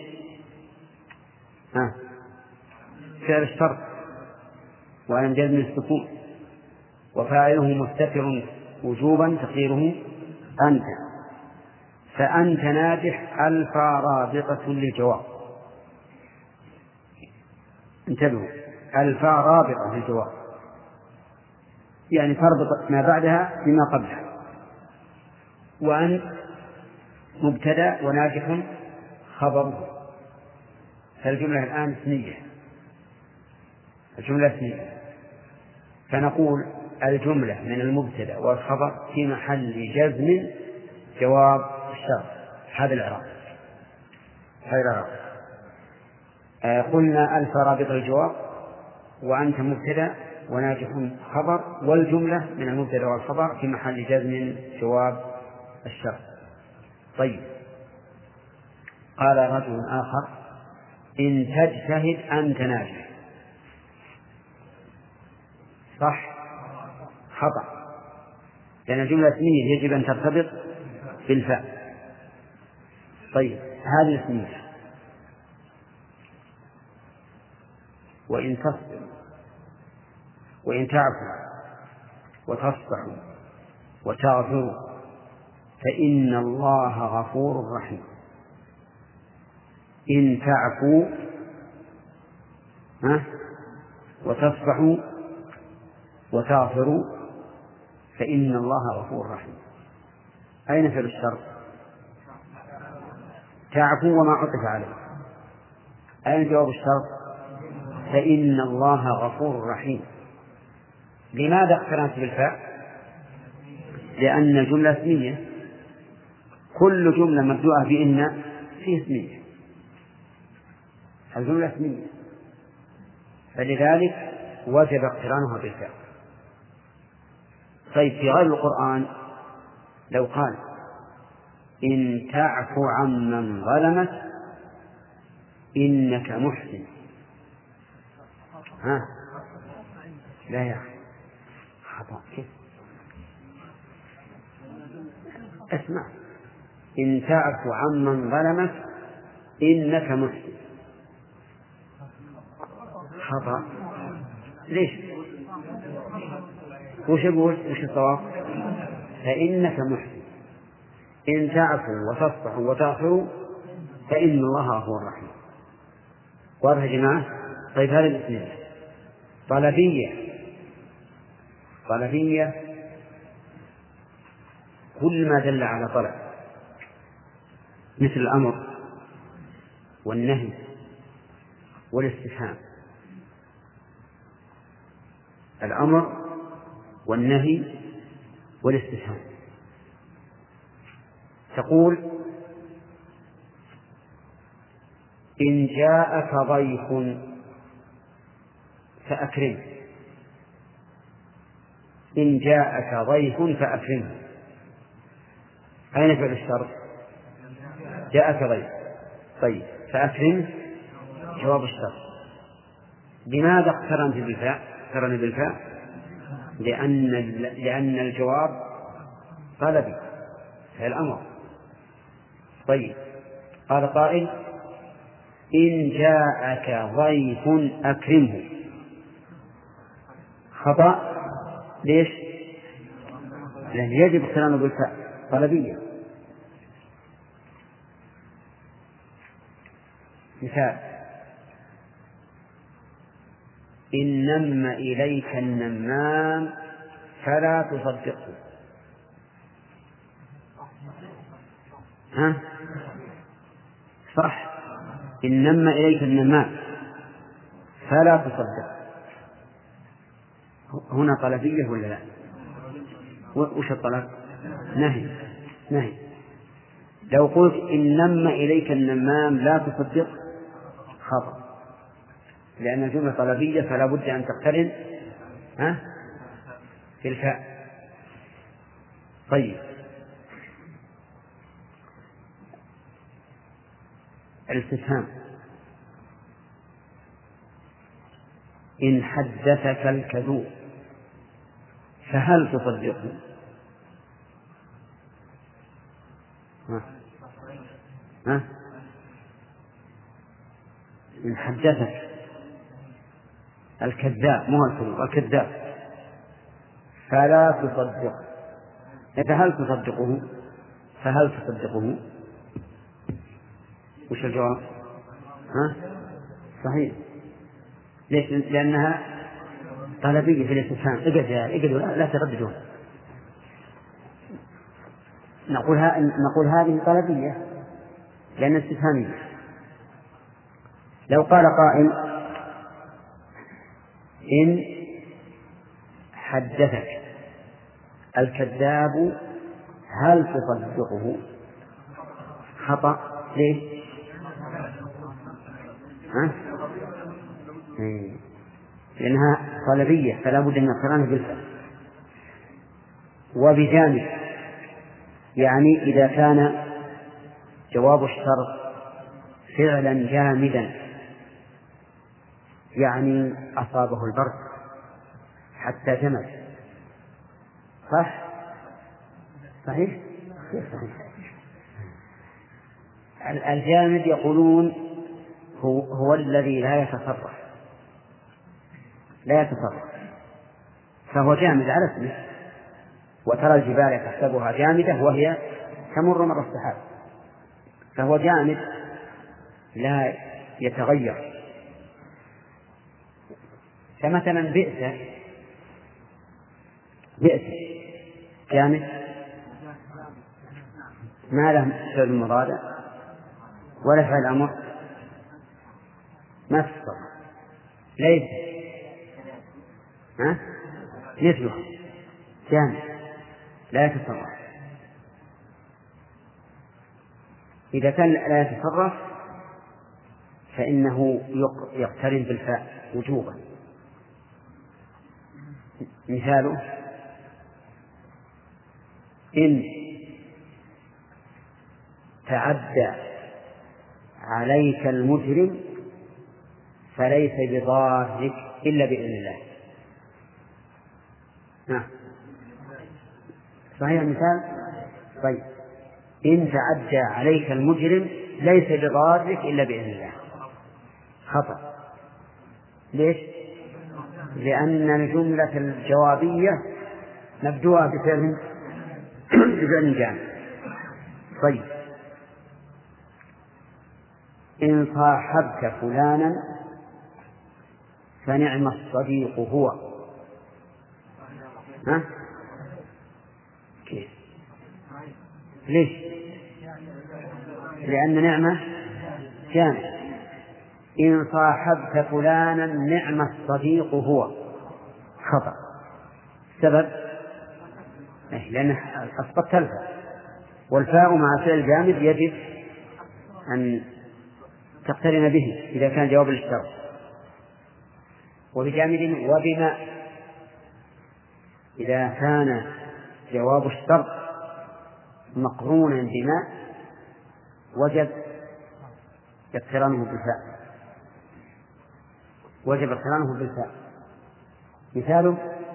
ها فعل الشرط وعن جزم السكون، وفاعله مستتر وجوبا تقديره أنت. فأنت ناجح ألف رابطة للجواب. انتبهوا، ألف رابطة للجواب يعني تربط ما بعدها بما قبلها. وأن مبتدأ وناجح خبره، فالجملة الآن اسمية، الجملة اسمية، فنقول الجملة من المبتدأ والخبر في محل جزم جواب الشرط. هذا الإعراب هذا الإعراب آه قلنا ألف رابط الجواب، وأنت مبتدأ وناجح خبر، والجملة من المبتدأ والخبر في محل جزم جواب الشرط. طيب، قال رجل آخر: إن تجتهد أنت ناجح. صح؟ خطأ، لأن الجملة اسمية يجب أن ترتبط بالفاء. طيب، هذه اسمية. وإن تصبر وإن تعفوا وتصفحوا وتغفروا فإن الله غفور رحيم. إن تعفوا ها وتصفحوا وتغفروا فإن الله غفور رحيم. أين فعل الشرط؟ تعفوا وما عطف عليه. أين جواب الشرط؟ فإن الله غفور رحيم. لماذا اقترنت بالفاء؟ لأن الجملة اسمية، كل جملة مبدوءة بإن فيه اسمية، الجملة اسمية، فلذلك وجب اقترانها بالفاء. طيب، في غير القرآن لو قال: إن تعفو عمن ظلمك إنك محسن. ها لا يا أخي، خطأ. كيف؟ اسمع: إن تعفو عمن ظلمك إنك محسن. خطأ. ليش؟ وش يقول؟ وش الصواب؟ فإنك محسن. إن تعفوا وتصفحوا وتغفروا فإن الله غفور رحيم. واضح يا جماعة؟ طيب، هذه الاثنين طلبية. طلبية كل ما دل على طلب، مثل الأمر والنهي والاستفهام. الأمر والنهي والاستفهام. تقول: إن جاءك ضيف فأكرمه. إن جاءك ضيف فأكرمه. أين فعل الشرط؟ جاءك ضيف. طيب، فأكرمه جواب الشرط. لماذا اقترنت بالفاء؟ اقترن بالفاء لأن لأن الجواب طلبي، هي الأمر. طيب، قال قائل: إن جاءك ضيف أكرمه. خطأ. ليش؟ لأن يجب اقترانه بالفاء، طلبية. مثال: إن نم إليك النمام فلا تصدقه. ها؟ صح، إن نم إليك النمام فلا تصدق. هنا طلبية ولا لا؟ وش الطلب؟ نهي. نهي لو قلت إن نم إليك النمام لا تصدق خطأ، لأن الجملة طلبية فلا بد أن تقترن ها في الفاء. طيب الاستفهام: إن حدثك الكذوب فهل تصدقه؟ ها؟ ها؟ إن حدثك الكذاب مو الكذوب الكذاب فلا تصدقه، فهل تصدقه؟ فهل تصدقه؟ وش الجواب؟ ها؟ صحيح. ليش؟ لأنها طلبية في الاستفهام. اقعد يا اقعد لا, لا ترددون. نقول ها... نقول هذه طلبية لأن استفهامية. لو قال قائل إن حدثك الكذاب هل تصدقه؟ خطأ. ليش؟ ها؟ لأنها طلبية فلا بد من اقترانها بالفعل. وبجانب يعني إذا كان جواب الشرط فعلا جامدا يعني أصابه البرد حتى جمد. صح؟ صحيح؟ صحيح. الجامد يقولون هو, هو الذي لا يتصرف لا يتصرف فهو جامد على اسمه. وترى الجبال تحسبها جامدة وهي تمر مر السحاب، فهو جامد لا يتغير. فمثلا بئس بئس جامد ما له فعل مضارع ولا فعل أمر ما تصرف. ليس ها مثله جامد لا يتصرف. إذا كان لا يتصرف فإنه يقترن بالفاء وجوبا. مثاله: إن تعدى عليك المجرم فليس بضارك إلا بإذن الله. ها. صحيح المثال؟ طيب إن تعدى عليك المجرم ليس بضارك إلا بإذن الله. خطأ. ليش؟ لأن الجملة الجوابية مبدوءة بفعل بفعل جامد. طيب إن صاحبت فلانا فنعم الصديق هو. ها؟ كيف؟ ليش؟ لأن نعمة جامد. إن صاحبت فلانا نعم الصديق هو. خطأ. سبب لأن أسقطت الفاء، والفاء مع فعل جامد يجب أن تقترن به إذا كان جواب الاشتراك. وبجامد وبما إذا كان جواب الشرط مقرونا بما وجب اقترانه بالفاء وجب اقترانه بالفاء. مثاله: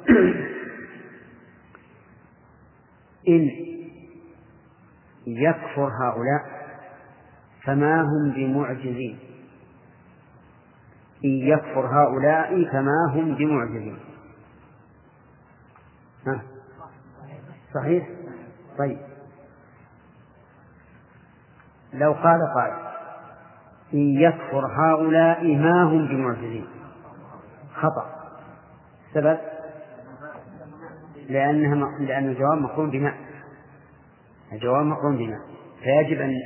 إن يكفر هؤلاء فما هم بمعجزين. إن يكفر هؤلاء فما هم بمعجزين. ها. صحيح؟ طيب لو قال قائل: إن يكفر هؤلاء ما هم بمعجزين. خطأ. سبب لأنها لأن الجواب مقرون بما الجواب مقرون بما فيجب أن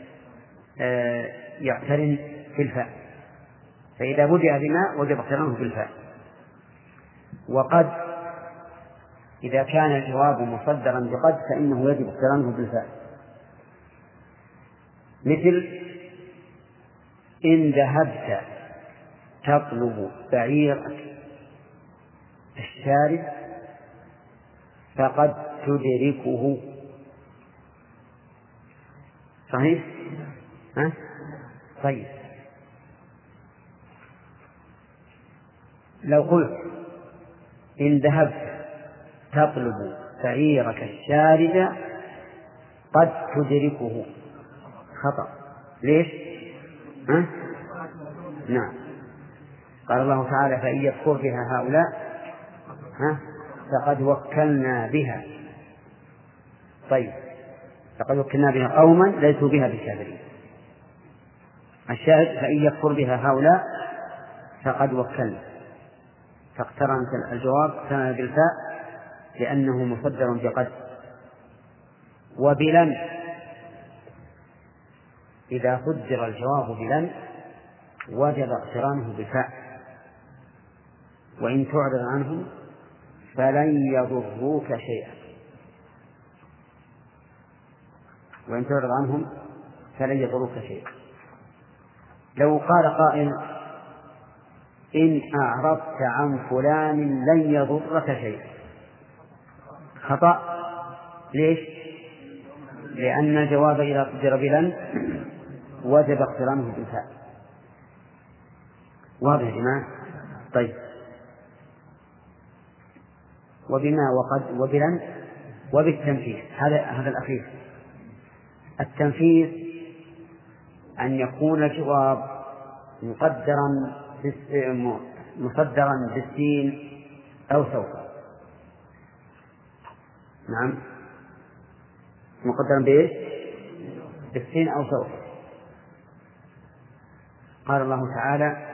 يقترن في الفاء، فإذا بدأ بما وجب اقترانه بالفاء. وقد إذا كان الجواب مصدرا بقد فإنه يجب اقترانه بالفاء. مثل إن ذهبت تطلب بعيرك الشارد فقد تدركه. صحيح؟ ها؟ طيب، لو قلت إن ذهبت تطلب بعيرك الشارد قد تدركه، خطأ. ليش؟ ها؟ نعم، قال الله تعالى فإن يكفر بها هؤلاء ها فقد وكلنا بها. طيب، فقد وكلنا بها قوما ليسوا بها بكافرين. الشاهد فإن يكفر بها هؤلاء فقد وكلنا، فاقترنت الجواب اقترن بالفاء لأنه مصدر بقد. وبلن إذا قدر الجواب بلن وجب اقترانه بالفاء، وإن تعرض عنه فلن يضروك شيئا، وإن تعرض عنهم فلن يضروك شيئا. لو قال قائل إن أعرضت عن فلان لن يضرك شيئا، خطأ. ليش؟ لأن الجواب إذا قدر بلن وجب اقترانه بالفاء. واضح يا جماعة؟ طيب، وبما وقد وبلن وبالتنفيذ، هذا هذا الأخير. التنفيذ أن يكون الجواب مقدرا مصدرا بالسين أو سوف. نعم، مقدرا بإيش؟ بالسين أو سوف. قال الله تعالى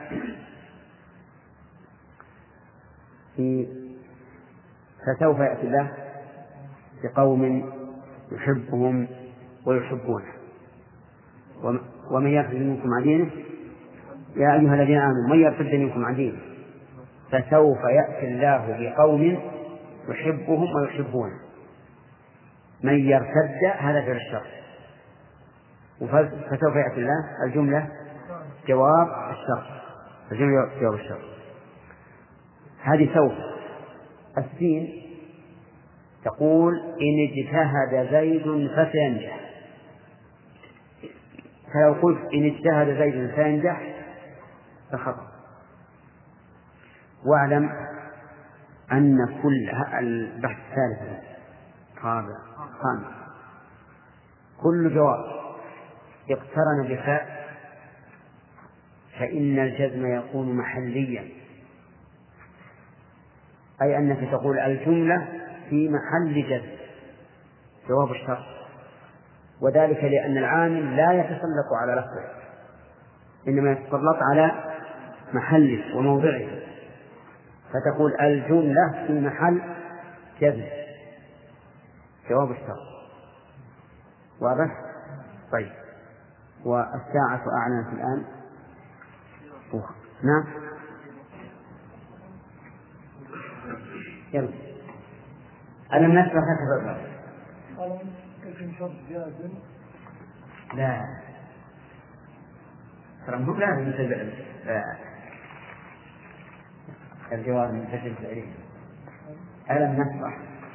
في فسوف يأتي الله بقوم يحبهم ويحبونه ومن يرتد منكم عن دينه يا أيها الذين آمنوا من يرتد منكم عن دينه فسوف يأتي الله بقوم يحبهم ويحبونه. من يرتد هذا في الشر، فسوف يأتي الله الجملة جواب الشر، الجملة جواب الشر. هذه سوف. السين تقول إن اجتهد زيد فسينجح، فلو قلت إن اجتهد زيد فينجح فخطأ. واعلم أن كل البحث الثالث رابع خامس كل جواب اقترن بفاء فإن الجزم يكون محليا، أي أنك تقول الجملة في محل جزم جواب الشرط، وذلك لأن العامل لا يتسلط على لفظه إنما يتسلط على محله وموضعه، فتقول الجملة في محل جزم جواب الشرط. واضح؟ طيب، والساعة أعلنت الآن. نعم، يلا ألم نشرح لك لا ترى مو لازم نتبع الجواب من فشل العلم. ألم نشرح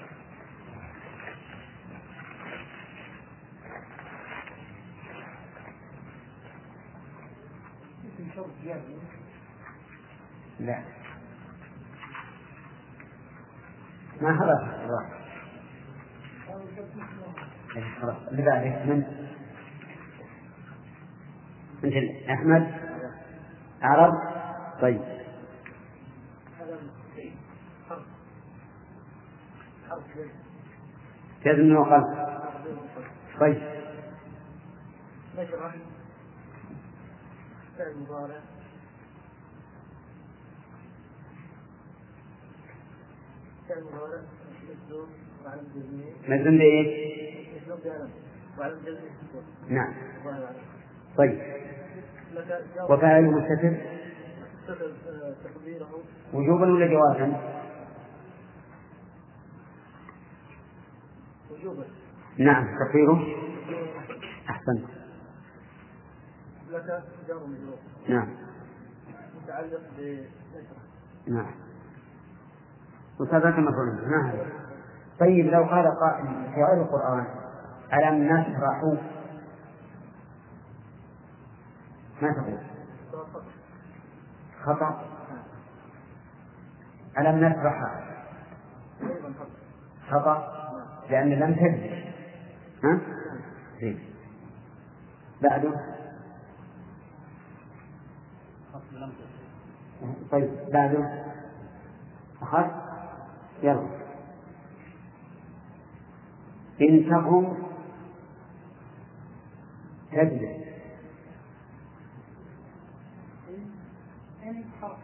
لا ما خلاص خلاص لذلك من مثل أحمد عرب. طيب، جزم وقلب. طيب، مجزوم بإيش؟ نعم. طيب، وفاعل مستتر وجوبا ولا جوازا؟ وجوبا. نعم، تقديره أحسنت مثبتة جار ومجرور. نعم. متعلق ب نعم. مثبتة مفعول. نعم. طيب لو قال قائل في غير القرآن ألم نشرح، ما تقول؟ خطأ. ألم نشرح خطأ لأن لم تجد. ها؟ زين. بعده. طيب بعده أخذ. يلا. إن تقم تجلس. إن حرف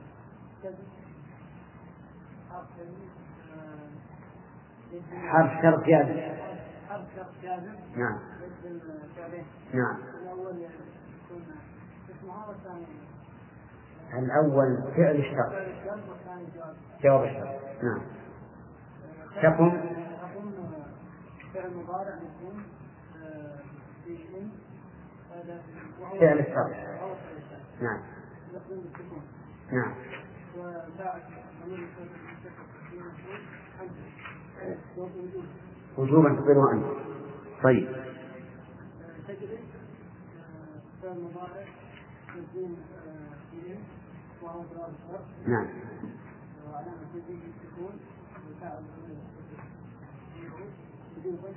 حرف شرط جازم. حرف شرط جازم. نعم. نعم. الأول يكون اسمها والثاني الأول فعل الشرط والثاني جواب. جواب الشرط. نعم. تقم تقوم فعل مضارع يكون في إن هذا فعل الشرط. نعم. يقوم بالسكون. نعم. وبعد ضمير وجوبا تقدره أنت. طيب. تجري فعل مضارع يكون في إن وهو جواب الشرط. نعم. وعلامة تجري السكون وفعل وجوبا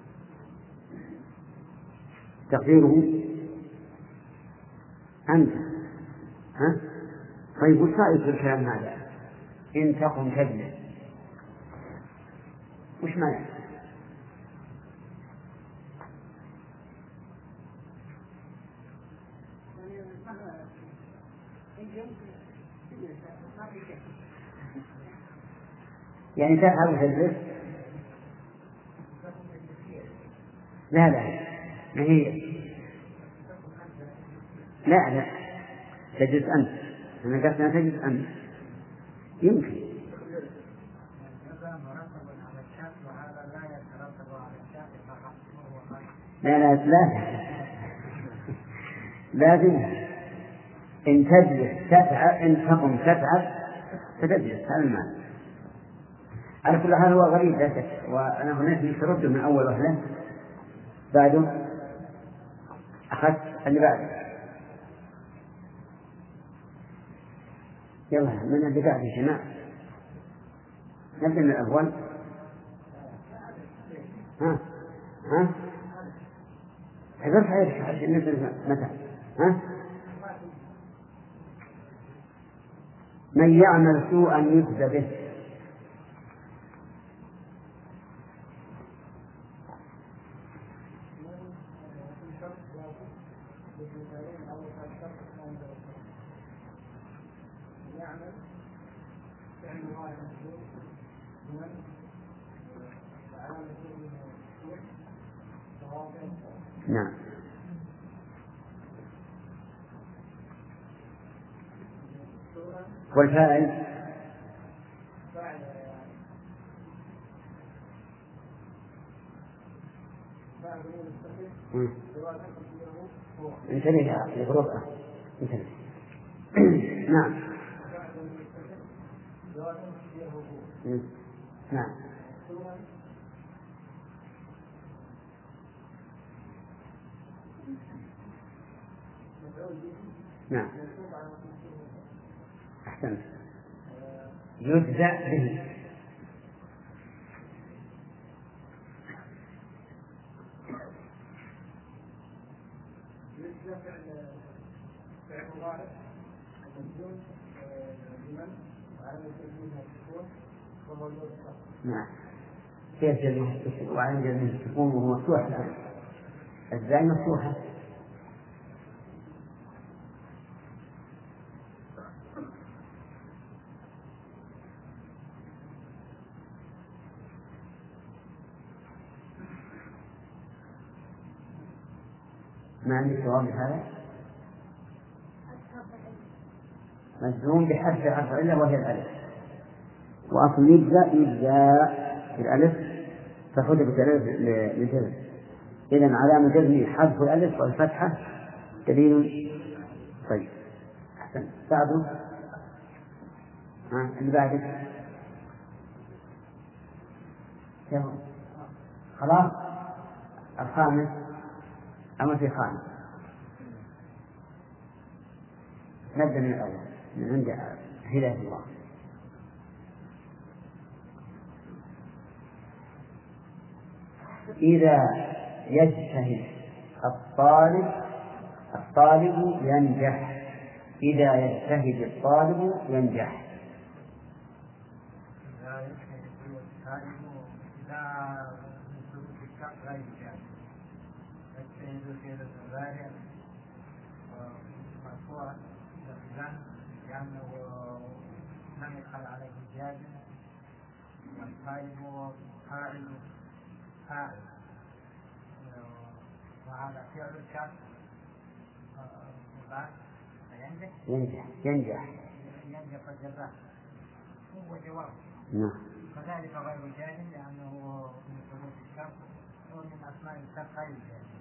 تقديره أنت. ها؟ طيب وش رأيك في الكلام هذا؟ إن تقم تجلس وش معنى؟ يعني تفعل تجلس؟ لا لا ما هي. لا لا تجلس أنت. أنا قلت أنا تجلس أنت يمكن. لا لا لا لازم إن تجلس تتعب إن تقم تتعب فتجلس. هذا المعنى. على كل حال هو غريب لا شك، وأنا هناك ترد من أول وهلة. بعده أخذت اللي بعده. يلا من اللي بعد يا جماعة نبدأ من الأول. ها ها حذف حيث عشان نبدأ متى. ها من يعمل سوءا يجزى به. نعم. والفاعل انتبه يا غرفة انتبه. نعم. نعم. نعم. أحسنت. يجزى به. نعم. كيف جزمه السكون وعين جزمه السكون وهو مفتوح الآن؟ الزاي مفتوحة. ما عندك جواب هذا؟ مجزوم بحذف حرف إلا وهي الألف، وأصل يجزى يجزى بالألف فحذفت الألف للجزم. إذن علامة جزم حذف الألف والفتحة دليل. طيب أحسن. بعده ها اللي بعدك يلا خلاص. الخامس أما في خامس نبدأ من الأول من عند هداية الله. إذا يجتهد الطالب الطالب ينجح. إذا يجتهد الطالب ينجح. لأنه لم يدخل عليه الجازم والطالب فاعل فاعل وهذا فعل الشرط فينجح ينجح ينجح ينجح الجزاء هو جواب. نعم. كذلك غير الجازم لأنه من شروط الشرط ومن أسماء الشرط غير الجازم.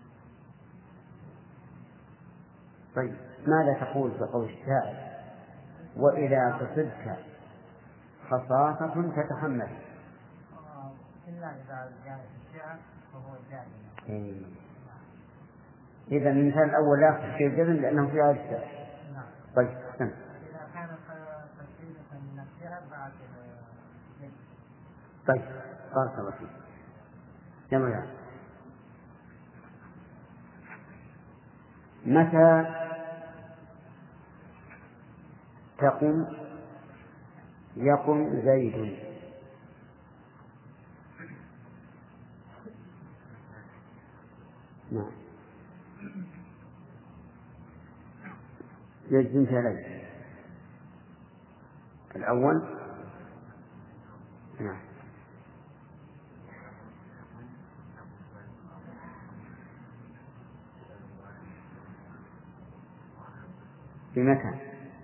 طيب ماذا تقول في قول الشاعر وإذا تصدك خصاصة تتحمل؟ إلا إذا جاء الشعر فهو جازم. إيه. إذا المثال الأول لا يخص في الجزم لأنه في هذا الشعر. نعم. طيب أحسن. إذا كانت تفصيلة من الشعر بعد. طيب بارك الله فيك. يلا متى تقم يقم زيد؟ نعم. يجزم ثلاثة. الأول نعم. بمتى؟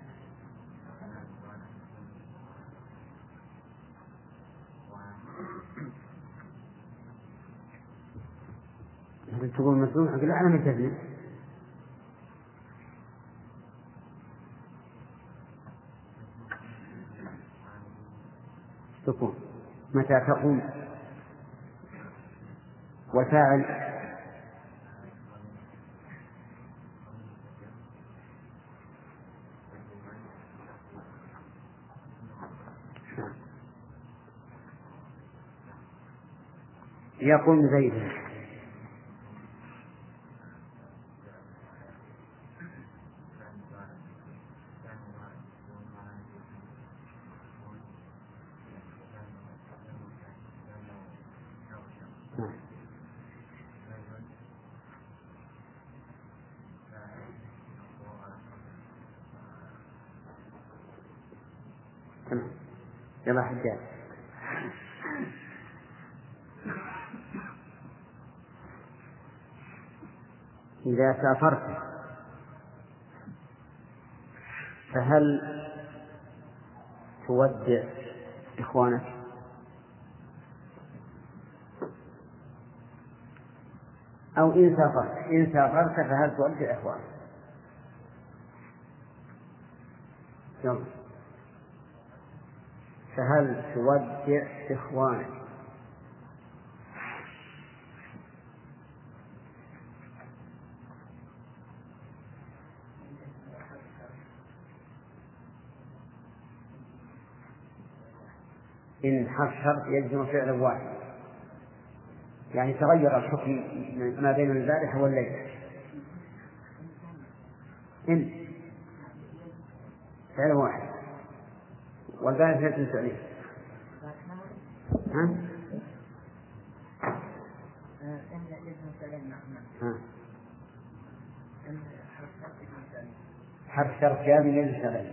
تقول مسلوم أقول أنا متجنن. تكون متى تقوم وفاعل يقوم زيد. يلا حجاج. إذا سافرت فهل تودع إخوانك؟ أو إن سافرت إن سافرت فهل تودع إخوانك؟ يلا. فهل تودع إخوانك؟ إن حرف شرط يجزم فعل واحد، يعني تغير الحكم ما بين البارحة والليلة. إن فعل واحد والبارحة يجزم فعلين. ها؟ ها؟ حرف شرط جاء من يجزم فعلين.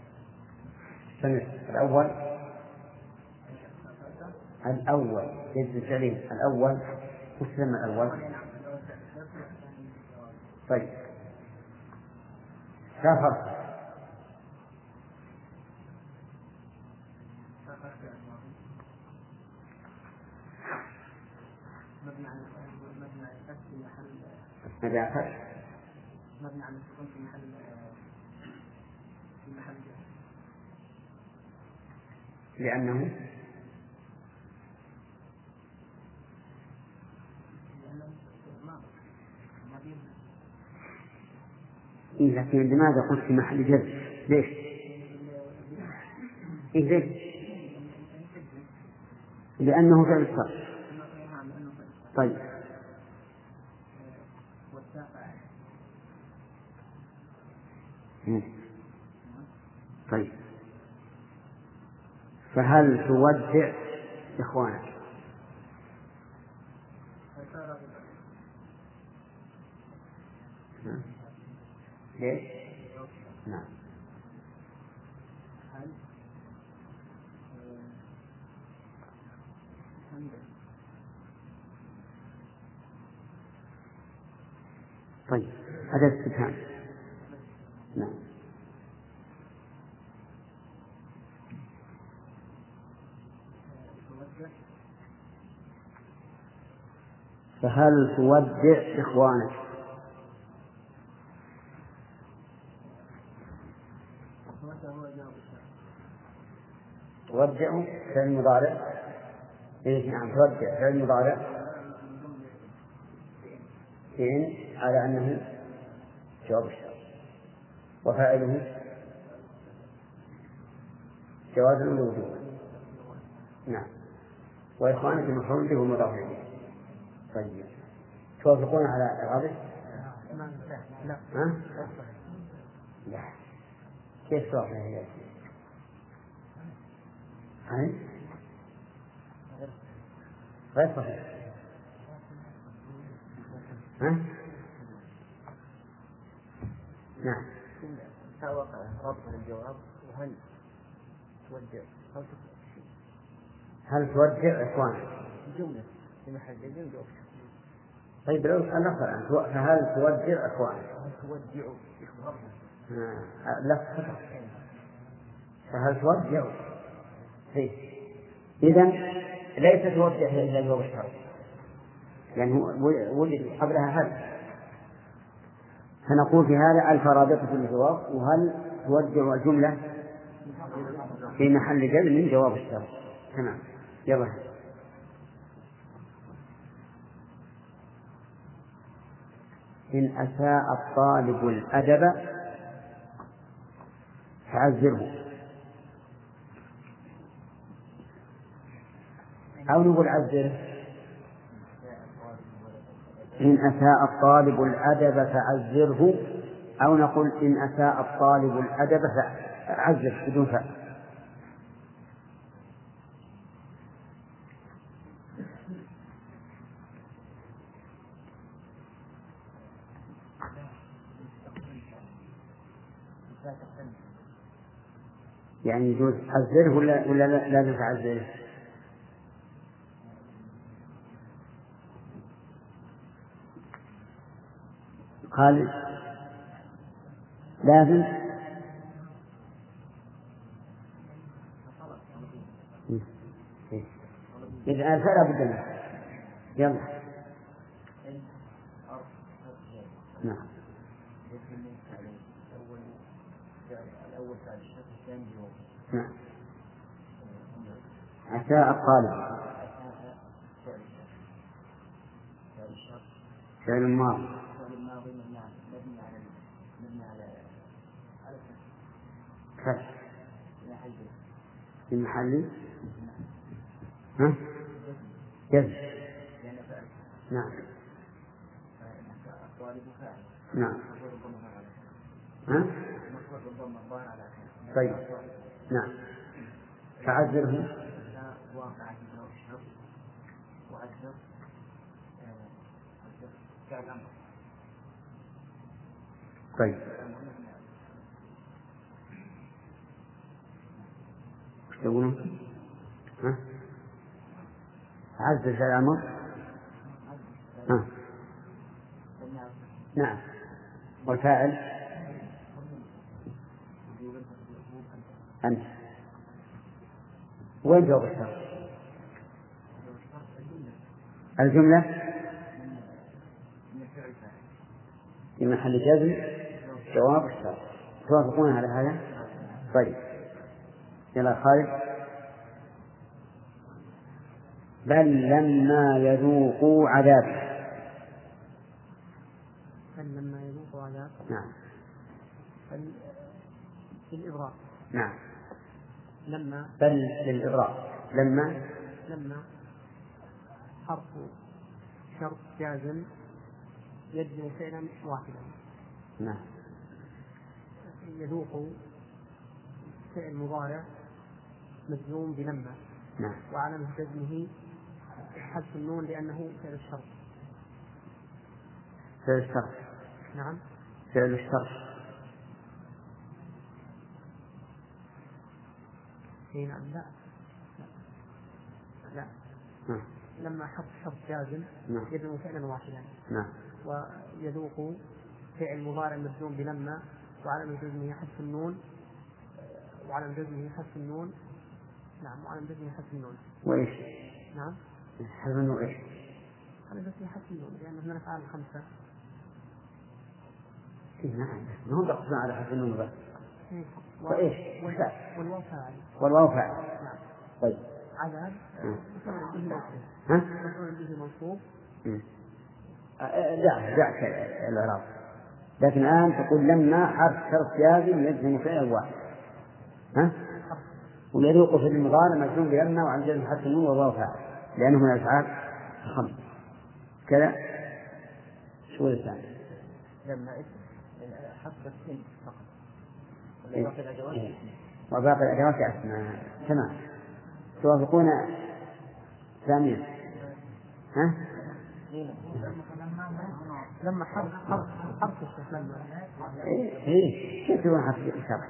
الأول الأول يجزم فعلين. الأول وش سمى الأول؟ طيب سافر مبنى على الفتح مبني على السكون في محل في محل لأنه إيه، لكن لماذا قلت في محل جر؟ ليش؟ إيه ليش؟ لأنه فعل الشرط. طيب طيب فهل تودع إخوانك؟ ليش؟ نعم. طيب هذا استفهام. نعم. فهل تودع إخوانك؟ تودع فعل مضارع. إيه نعم تودع فعل مضارع إن على أنه جواب الشرط وفاعله جواز الوجوب. نعم. وإخوانك المفعول به ومضاف إليه. طيب توافقون على إعرابه؟ لا. ها؟ لا. كيف توافق هي؟ هاي؟ غير صحيح. ها؟ نعم. سبق ربط الجواب وهل تودع هل هل تودع إخوانك؟ جملة في محل جملة. طيب لو سألنا فهل تودع إخوانك؟ هل تودع إخوانك؟ آه. لا خطأ. فهل تودع؟ إذن ليس تودع إلا الجواب الشرط يعني ولد قبلها هل. فنقول في هذا الفرابطة الجواب وهل تودع الجملة في محل جر من جواب الشرط. تمام. يلا. إن أساء الطالب الأدب فعذره أو نقول عذره. إن أساء الطالب الأدب فعذره أو نقول إن أساء الطالب الأدب فعذره بدون فاء. يعني يجوز عذره ولا ولا لازم تعذره؟ قال لازم. إذا فلا بد منه. يلا. نعم. نعم. أساء الطالب فعل ماضي فتح في محل ها جزم. نعم. نعم. ها؟ طيب. نعم. فعذره طيب. وش تقولون؟ ها؟ عزز الأمر. ها؟ نعم. والفاعل أنت. وين جواب الشرط؟ الجملة في محل جزم جواب الشرط. توافقون على هذا؟ طيب يلا خالد. بل لما يذوقوا عذابه. بل لما يذوقوا عذاب. نعم. بل للإبراء. نعم. لما. بل للإبراء. لما. لما حرف شرط جازم يجزم فعلا واحدا. نعم. يذوق فعل مضارع مجزوم بلما. نعم. وعلامة جزمه حذف النون لأنه فعل الشرط. فعل الشرط. نعم. فعل الشرط. اي نعم. لا لا, لا. نعم. لما حرف شرط جازم نعم. يجزم فعلا واحدا. نعم. ويذوق فعل مضارع مجزوم بلما وعلامة جزمه حذف النون وعلامة جزمه حذف النون. نعم. وعلامة جزمه حذف النون. وإيش؟ نعم. حذف النون وإيش؟ علامة جزمه حذف النون لأن من الأفعال الخمسة. نعم. ما هو بقصد على حذف النون بس. و... وإيش؟ والواو فاعل. والواو فاعل. نعم. طيب. عذاب مفعول به منصوب. ها؟ مفعول به منصوب. دع دع الإعراب. لكن الآن تقول لما حرف شرط جازم يجزم فعلا واحد. ها؟ ويذوق في المضارع مجزوم بلما وعن جزم حرف النون والواو فاعل لأنه من الأفعال الخمس. كذا. شو الثاني؟ لما حرف السين فقط. وباقي الأدوات أسماء. تمام. توافقون ثانيا؟ ها؟ لما حرف حرف حرف الشرط. لما إيه كيف تقول حرف الشرط؟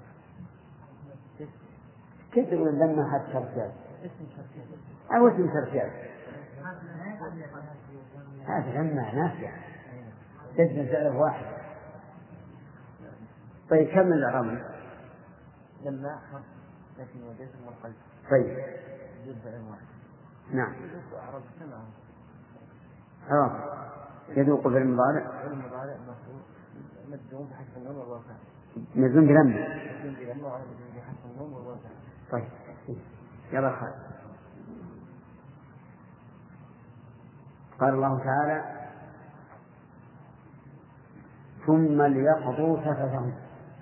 كيف تقول لما حرف شرط جاز؟ اسم شرط. أو اسم شرط جاز. هذا لما نافع تجزم فعل واحد. طيب كمل الأرامل. لما حرف لكن وجزم والقلب. طيب. فعل واحد. نعم. أعرض سمعه. اه يذوق في المضارع. المضارع مجزوم بحذف النون والواو. مجزوم بلما. مجزوم بلما وعلى مجزوم بحذف النون والواو. طيب يلا خالد. قال الله تعالى ثم ليقضوا تفثهم.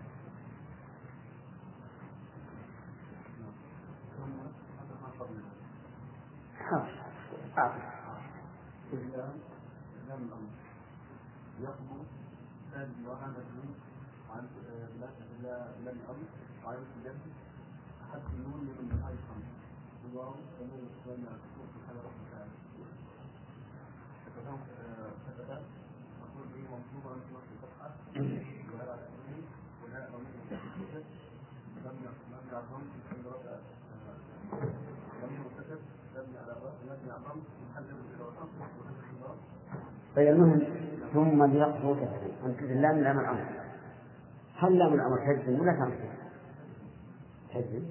يقضوا ثاني وعن الدين عن لا لم أمر وعن الجد حتى النون من الحي خمس الله سمو سمو سمو سبحانه وتعالى فتفهم فتفهم أقول به منصوبا في نص الفتحة ولا أمين ولا أمين لم لم يعظم في الرفع لم يرتكب لم يعظم لم يعظم محل الوطن وفتح الله. طيب المهم ثم ليقضوا تفثهم. أنت اللام لام الأمر. هل لام الأمر تجزم ولا تنصب؟ تجزم.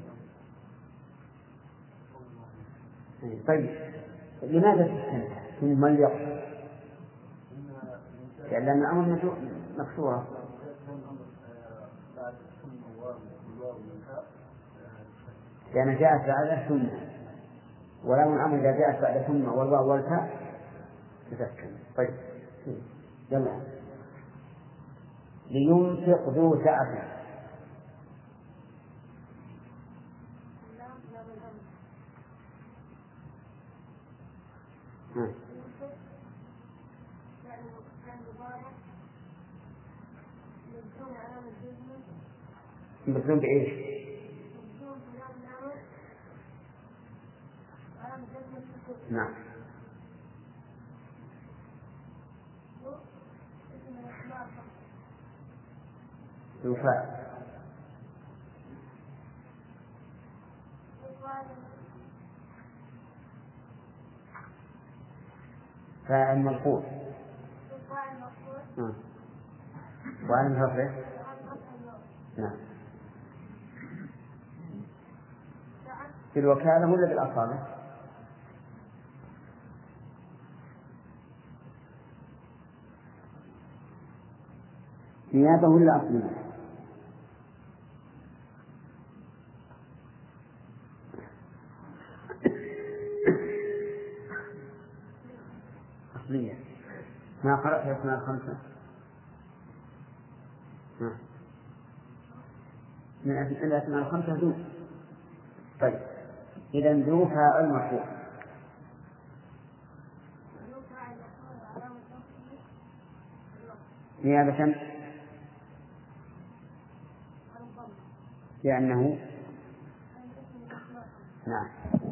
طيب لماذا تستنى ثم ليقضوا؟ لأن لام الأمر مكسورة. لأن جاءت بعد ثم ولام الأمر إذا جاءت بعد ثم والواو والتاء تسكن. طيب يلا لينفق ذو سعة. مجزوم بإيش؟ نعم. يفعل. فاعل مرفوع. وعلى رفعه. نعم. بالوكالة ولا بالأصالة؟ نيابة ولا أصلية؟ أصلية. ما قرأت الأسماء الخمسة؟ من الأسماء الخمسة ذو. طيب إذا ذو فاعل مرفوع. نيابة لأنه نعم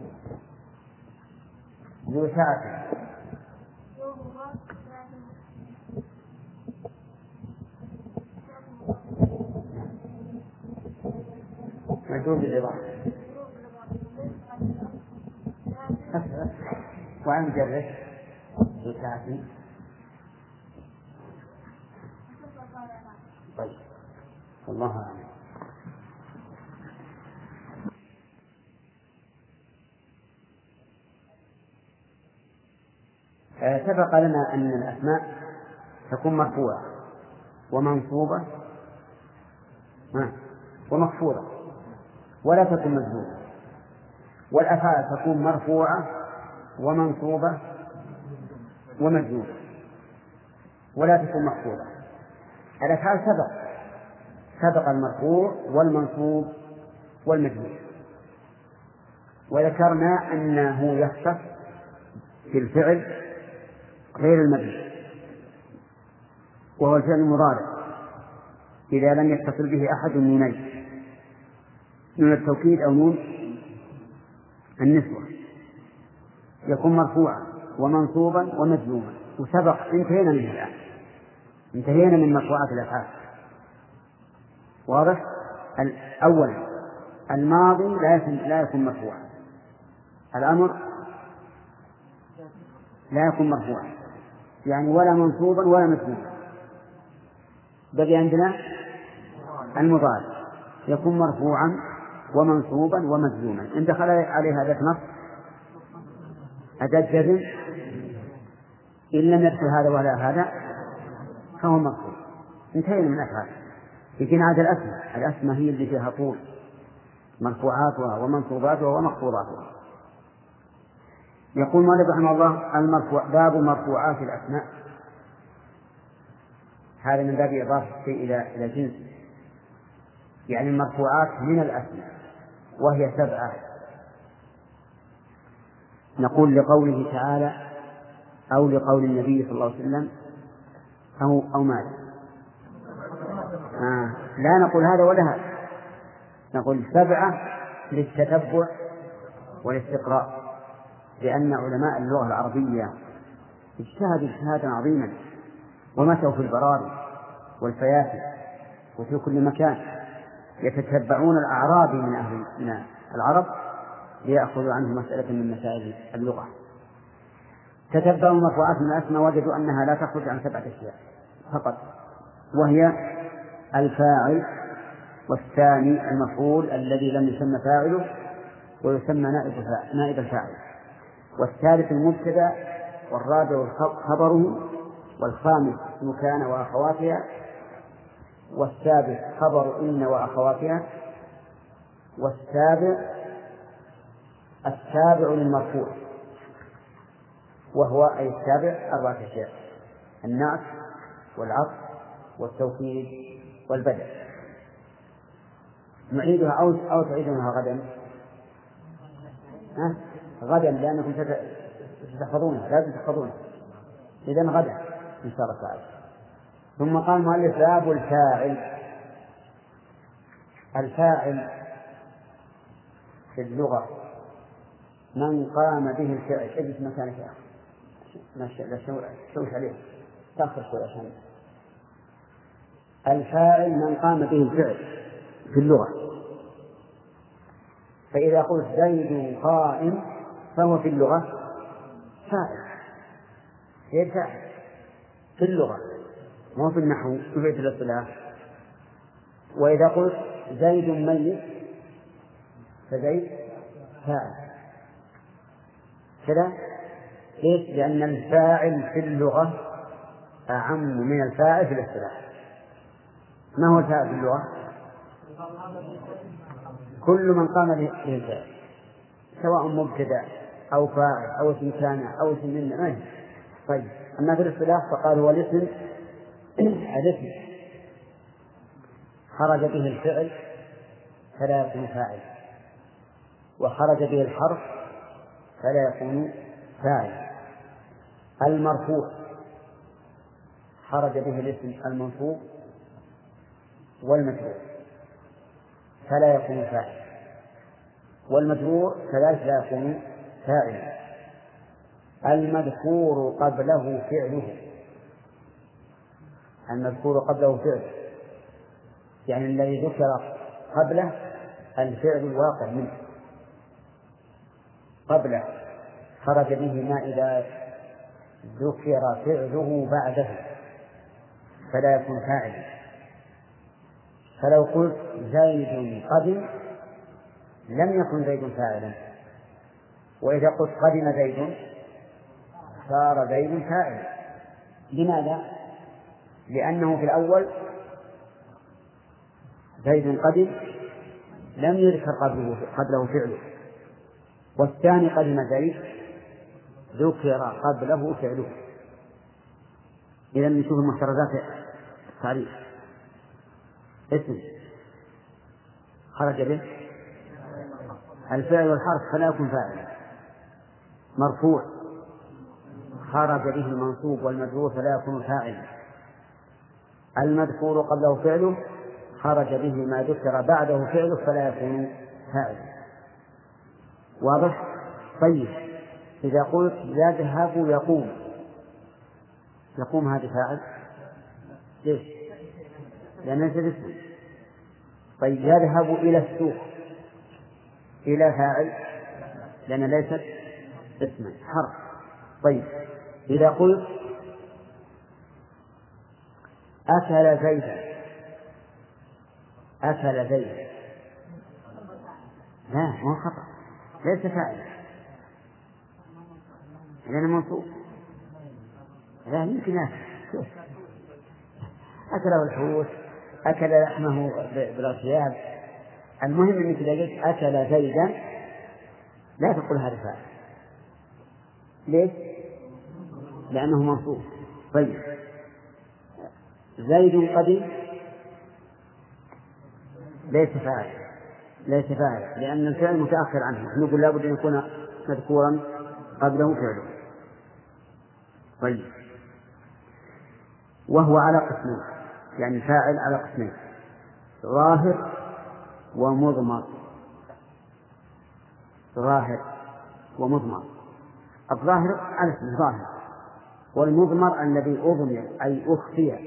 ذو ساعة. مجهول بالإضافة وعن جرش ذو ساعة. طيب والله أعلم. سبق لنا أن الأسماء تكون مرفوعة ومنصوبة ومخفوضة ولا تكون مجزومة، والأفعال تكون مرفوعة ومنصوبة ومجزومة ولا تكون مخفوضة. الأفعال سبق سبق المرفوع والمنصوب والمجزوم، وذكرنا أنه يختص في الفعل غير المبني وهو الفعل المضارع إذا لم يتصل به أحد النونين، نون التوكيد أو نون النسوة، يكون مرفوعا ومنصوبا ومجزوما. وسبق انتهينا منه الآن، انتهينا من مرفوعات الأفعال. واضح؟ أولا الماضي لا يكون لا يكون مرفوعا، الأمر لا يكون مرفوعا يعني ولا منصوبا ولا مجزوما. بقي عندنا المضارع يكون مرفوعا ومنصوبا ومجزوما. إن دخل عليه هذا النص أداة جزم، إن لم يدخل هذا ولا هذا فهو مرفوع. انتهينا من الأفعال. لكن هذا الأسماء الأسماء هي اللي فيها طول، مرفوعاتها ومنصوباتها ومخفوضاتها. يقول مالك رحمه الله المرفوع باب مرفوعات الأسماء. هذا من باب إضافة الشيء إلى إلى جنس، يعني المرفوعات من الأسماء وهي سبعة. نقول لقوله تعالى أو لقول النبي صلى الله عليه وسلم أو أو ماذا؟ آه. لا نقول هذا ولا هذا، نقول سبعة للتتبع والاستقراء، لأن علماء اللغة العربية اجتهدوا اجتهادا عظيما ومشوا في البراري والفيافي وفي كل مكان يتتبعون الأعرابي من أهل من العرب ليأخذوا عنه مسألة من مسائل اللغة. تتبعوا مرفوعات من الأسماء وجدوا أنها لا تخرج عن سبعة أشياء فقط، وهي الفاعل والثاني المفعول الذي لم يسمى فاعله ويسمى نائب الفاعل، والثالث المبتدأ، والرابع خبره، والخامس مكان وأخواتها، والسابع خبر إن وأخواتها، والسابع التابع للمرفوع وهو أي التابع أربعة أشياء: النعت والعطف والتوكيد والبدل. نعيدها أو أو تعيدونها غدا؟ ها؟ غدا لأنكم تحفظونها، لازم تحفظونها. إذن غدا إن شاء الله تعالى. ثم قال المؤلف باب الفاعل. الفاعل في اللغة من قام به الفعل. اجلس مكانك يا أخي، لا تشوش عليه، تأخر شوي عشان. الفاعل من قام به الفعل في اللغة. فإذا قلت زيد قائم فهو في اللغة فاعل، هي فاعل في اللغة مو في النحو في الاصطلاح. وإذا قلت زيد ميت فزيد فاعل كذا. ليش؟ لأن الفاعل في اللغة أعم من الفاعل في الاصطلاح. ما هو الفاعل في اللغة؟ كل من قام به الفعل، سواء مبتدأ أو فاعل أو اسم كان أو اسم من ما هي. طيب، أما في الاصطلاح فقال هو الاسم الاسم خرج به الفعل فلا يكون فاعل، وخرج به الحرف فلا يكون فاعل. المرفوع خرج به الاسم المنصوب والمجرور فلا يكون فاعل، والمجرور كذلك لا يكون فاعلا. المذكور قبله فعله، المذكور قبله فعله يعني الذي ذكر قبله الفعل الواقع منه قبله، خرج به ما إذا ذكر فعله بعده فلا يكون فاعلا. فلو قلت زيد قدم لم يكن زيد فاعلا، وإذا قلت قدم زيد صار زيد فاعلا. لماذا؟ لأنه في الأول زيد قدم لم يذكر قبله قبله فعله، والثاني قدم زيد ذكر قبله فعله. إذا نشوف المحترزات التعريف. اسم خرج به الفعل والحرف فلا يكون فاعلا. مرفوع خرج به المنصوب والمجرور فلا يكون فاعلا. المذكور قبله فعله خرج به ما ذكر بعده فعله فلا يكون فاعلا. واضح؟ طيب، إذا قلت يذهب يقوم يقوم هذا فاعل؟ ليش؟ لأن ليس اسم. طيب، يذهب إلى السوق إلى فاعل لأن ليست اسما حرف. طيب، إذا قلت أكل زيدا أكل زيدا لا مو خطأ، ليس فاعل لأنه منصوب. لا يمكن أكل أكله الحوت أكل لحمه بالأطياب. المهم أنك إذا قلت أكل زيدا لا تقول هذا فاعل. ليش؟ لأنه منصوب. طيب، زيد قديم ليس فاعل ليس فاعل لأن الفعل متأخر عنه، نقول لابد أن يكون مذكورا قبله فعله. طيب، وهو على قسمين، يعني فاعل على قسمين، ظاهر ومضمر. ظاهر ومضمر. الظاهر على اسم ظاهر، والمضمر الذي أضمر أي أخفي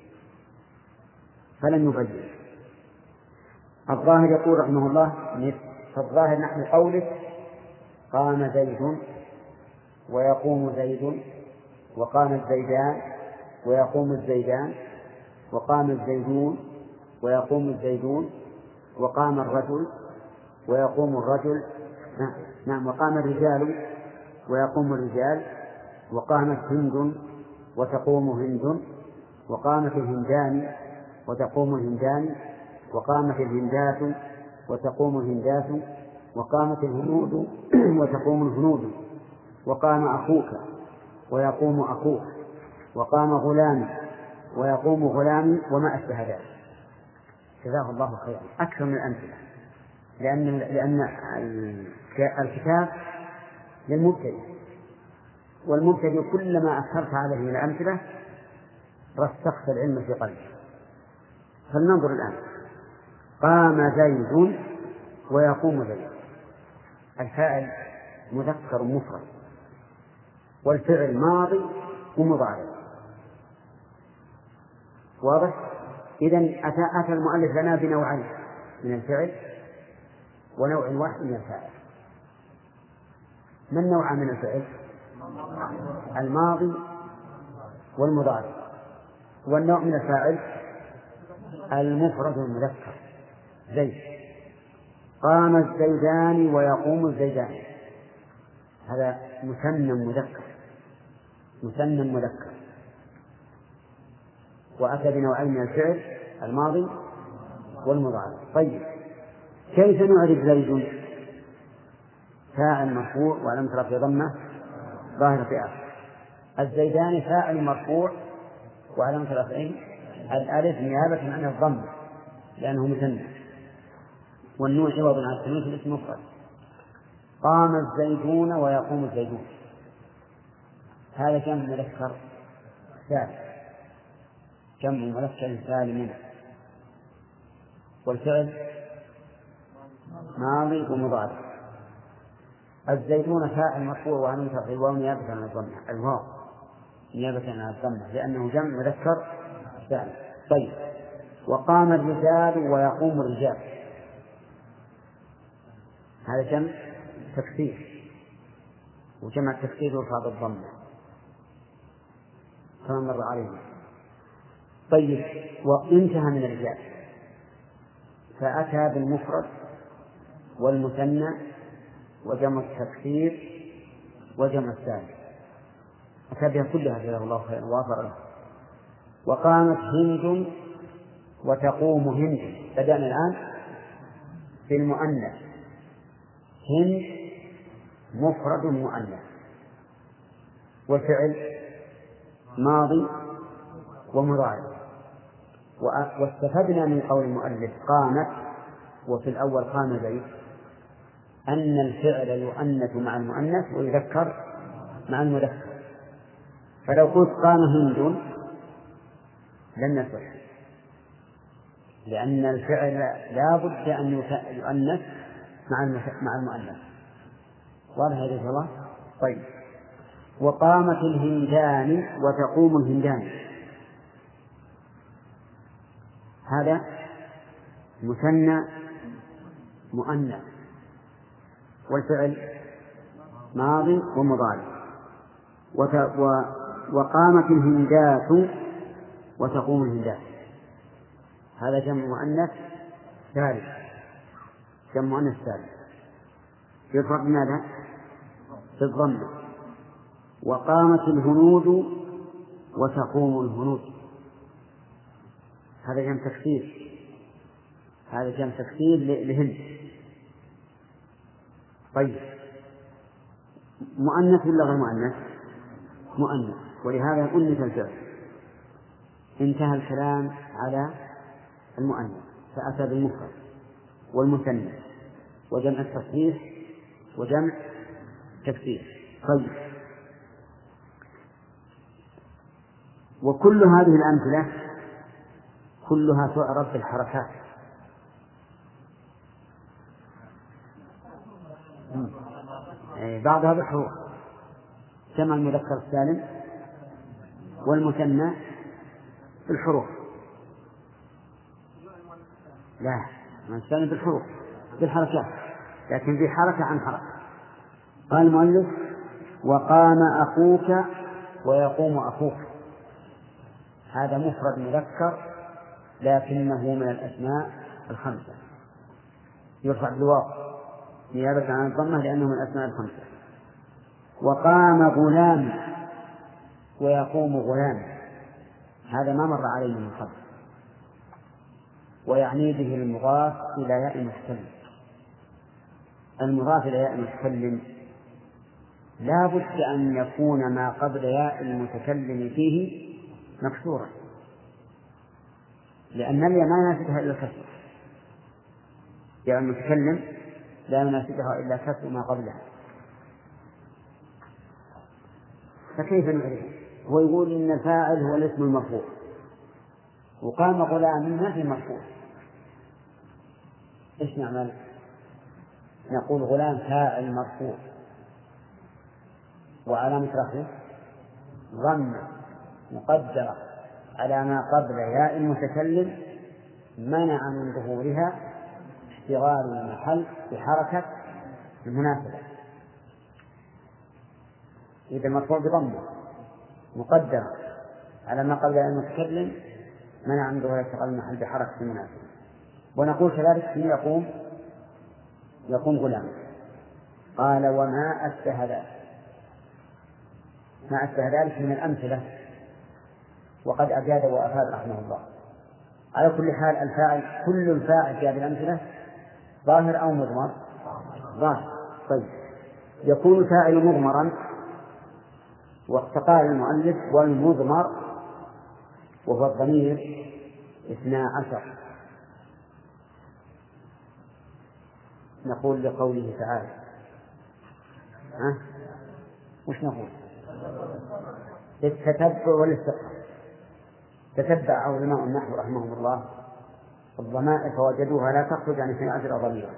فلم يبين. الظاهر يقول رحمه الله فالظاهر نحن قولك قام زيد ويقوم زيد وقام الزيدان ويقوم الزيدان وقام الزيدون ويقوم الزيدون وقام الرجل ويقوم الرجل نعم وقام الرجال ويقوم الرجال وقامت هند وتقوم هند وقامت الهندان وتقوم الهندان وقامت الهندات وتقوم الهندات وقامت الهنود وتقوم الهنود وقام أخوك ويقوم أخوك وقام غلام ويقوم غلام وما أشبه ذلك. جزاه الله خيرا. أكثر من الأمثلة، لأن لأن الكتاب للمبتدئ، والمبتدئ كلما أكثرت عليه من الأمثلة رسخت العلم في قلبه. فلننظر الآن. قام زيد ويقوم زيد، الفاعل مذكر مفرد والفعل ماضي ومضارع. واضح؟ إذن أتى المؤلف لنا بنوعين من الفعل ونوع واحد من الفاعل. ما النوع من الفعل؟ الماضي والمضارع. والنوع من الفاعل المفرد والمذكر. زيد قام الزيدان ويقوم الزيدان، هذا مثنى مذكر مثنى مذكر. وأتى بنوعين من الفعل الماضي والمضارع. طيب كيف نعرف زيد؟ فاعل مرفوع وعلامة رفعه ضمة ظاهرة في آخره. الزيدان فاعل مرفوع وعلامة رفعه الألف نيابة عن الضمة لأنه مثنى، والنون عوض عن التنوين في الاسم مفرد. قام الزيدون ويقوم الزيدون، هذا جمع مذكر سالم، جمع مذكر سالم. والفعل ماضي ومضارع. الزيدون فاعل مرفوع وعلامة رفعه الواو نيابة عن الضمة، الواو نيابة عن الضمة لأنه جمع مذكر سالم. طيب وقام الرجال ويقوم الرجال، هذا جمع تكسير، وجمع التكسير يرفع بالضمة كما مر علينا. طيب وانتهى من الرجال فأتى بالمفرد والمثنى وجمع التكسير وجمع السالم، أتى بها كلها جزاه الله خيرا ووفر له. وقامت هند وتقوم هند، بدأنا الآن في المؤنث، هند مفرد مؤنث، والفعل ماضي ومضارع. واستفدنا من قول المؤلف قامت وفي الأول قام زيد أن الفعل يؤنث مع المؤنث ويذكر مع المذكر. فلو قلت قام هند لن يصح، لأن الفعل لا بد أن يؤنث مع مع المؤنث. واضح يا رجل الله؟ طيب وقامت الهندان وتقوم الهندان، هذا مثنى مؤنث، والفعل ماضي ومضارع. وقامت الهندات وتقوم الهندات، هذا جمع مؤنث ثالث، جمع مؤنث ثالث يفرق ماذا؟ بالضمة. وقامت الهنود وتقوم الهنود، هذا جمع تكسير، هذا جمع تكسير لهند. طيب مؤنث ولا غير مؤنث؟ مؤنث، ولهذا أنث الفعل. انتهى الكلام على المؤنث فأتى بالمفرد والمثنى وجمع التصحيح وجمع تكسير. طيب وكل هذه الأمثلة كلها تعرف بالحركات. بعضها بالحروف، جمع المذكر السالم والمثنى بالحروف. لا ما السالم بالحروف بالحركات، لكن في حركة عن حركة. قال المؤلف وقام أخوك ويقوم أخوك، هذا مفرد مذكر لكنه من الأسماء الخمسة، يرفع بالواو نيابة عن الضمة لأنه من الأسماء الخمسة. وقام غلام ويقوم غلام، هذا ما مر عليه من قبل، ويعني به المضاف إلى ياء المتكلم. المضاف إلى ياء المتكلم لا بد أن يكون ما قبل ياء المتكلم فيه مكسورا، لأن الياء ما يناسبها إلا الكسر، ياء المتكلم لا يناسبها إلا كسر ما قبلها. فكيف نعرف؟ هو يقول إن الفاعل هو الاسم المرفوع، وقام غلام ما في مرفوع، إيش نعمل؟ نقول غلام فاعل مرفوع وعلامة رفعه ضمة مقدرة على ما قبل ياء المتكلم منع من ظهورها اشتغال المحل بحركة المناسبة. إذا مرفوع بضمة مقدرة على ما قبل ياء المتكلم منع من ظهورها اشتغال المحل بحركة المناسبة. ونقول كذلك في يقوم يقوم غلام. قال وما أشبه ذلك، ما أشبه ذلك من الأمثلة، وقد أجاد وأفاد رحمه الله. على كل حال الفاعل كل الفاعل في هذه الأمثلة ظاهر أو مضمر؟ ظاهر. طيب يكون فاعل مضمرا، واقتقال المؤلف والمضمر وهو الضمير اثنا عشر. نقول لقوله تعالى ها؟ وش نقول؟ التتبع والاستقرار. تتبع علماء النحو رحمهم الله الضمائر فوجدوها لا تخرج عن اثني عشر ضميرا.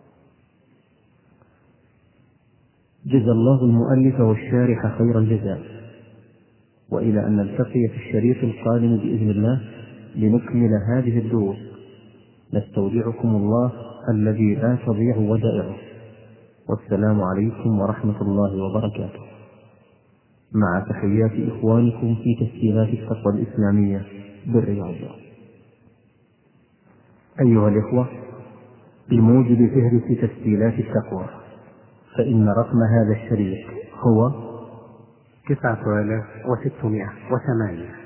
جزا الله المؤلف والشارح خير الجزاء، وإلى أن نلتقي في الشريط القادم بإذن الله لنكمل هذه الدروس، نستودعكم الله الذي لا تضيع ودائعه، والسلام عليكم ورحمة الله وبركاته، مع تحيات إخوانكم في تسجيلات التقوى الإسلامية بالرياض. أيها الإخوة، بموجب فهرس تسجيلات التقوى فإن رقم هذا الشريط هو تسعة آلاف وستمائة وثمانية.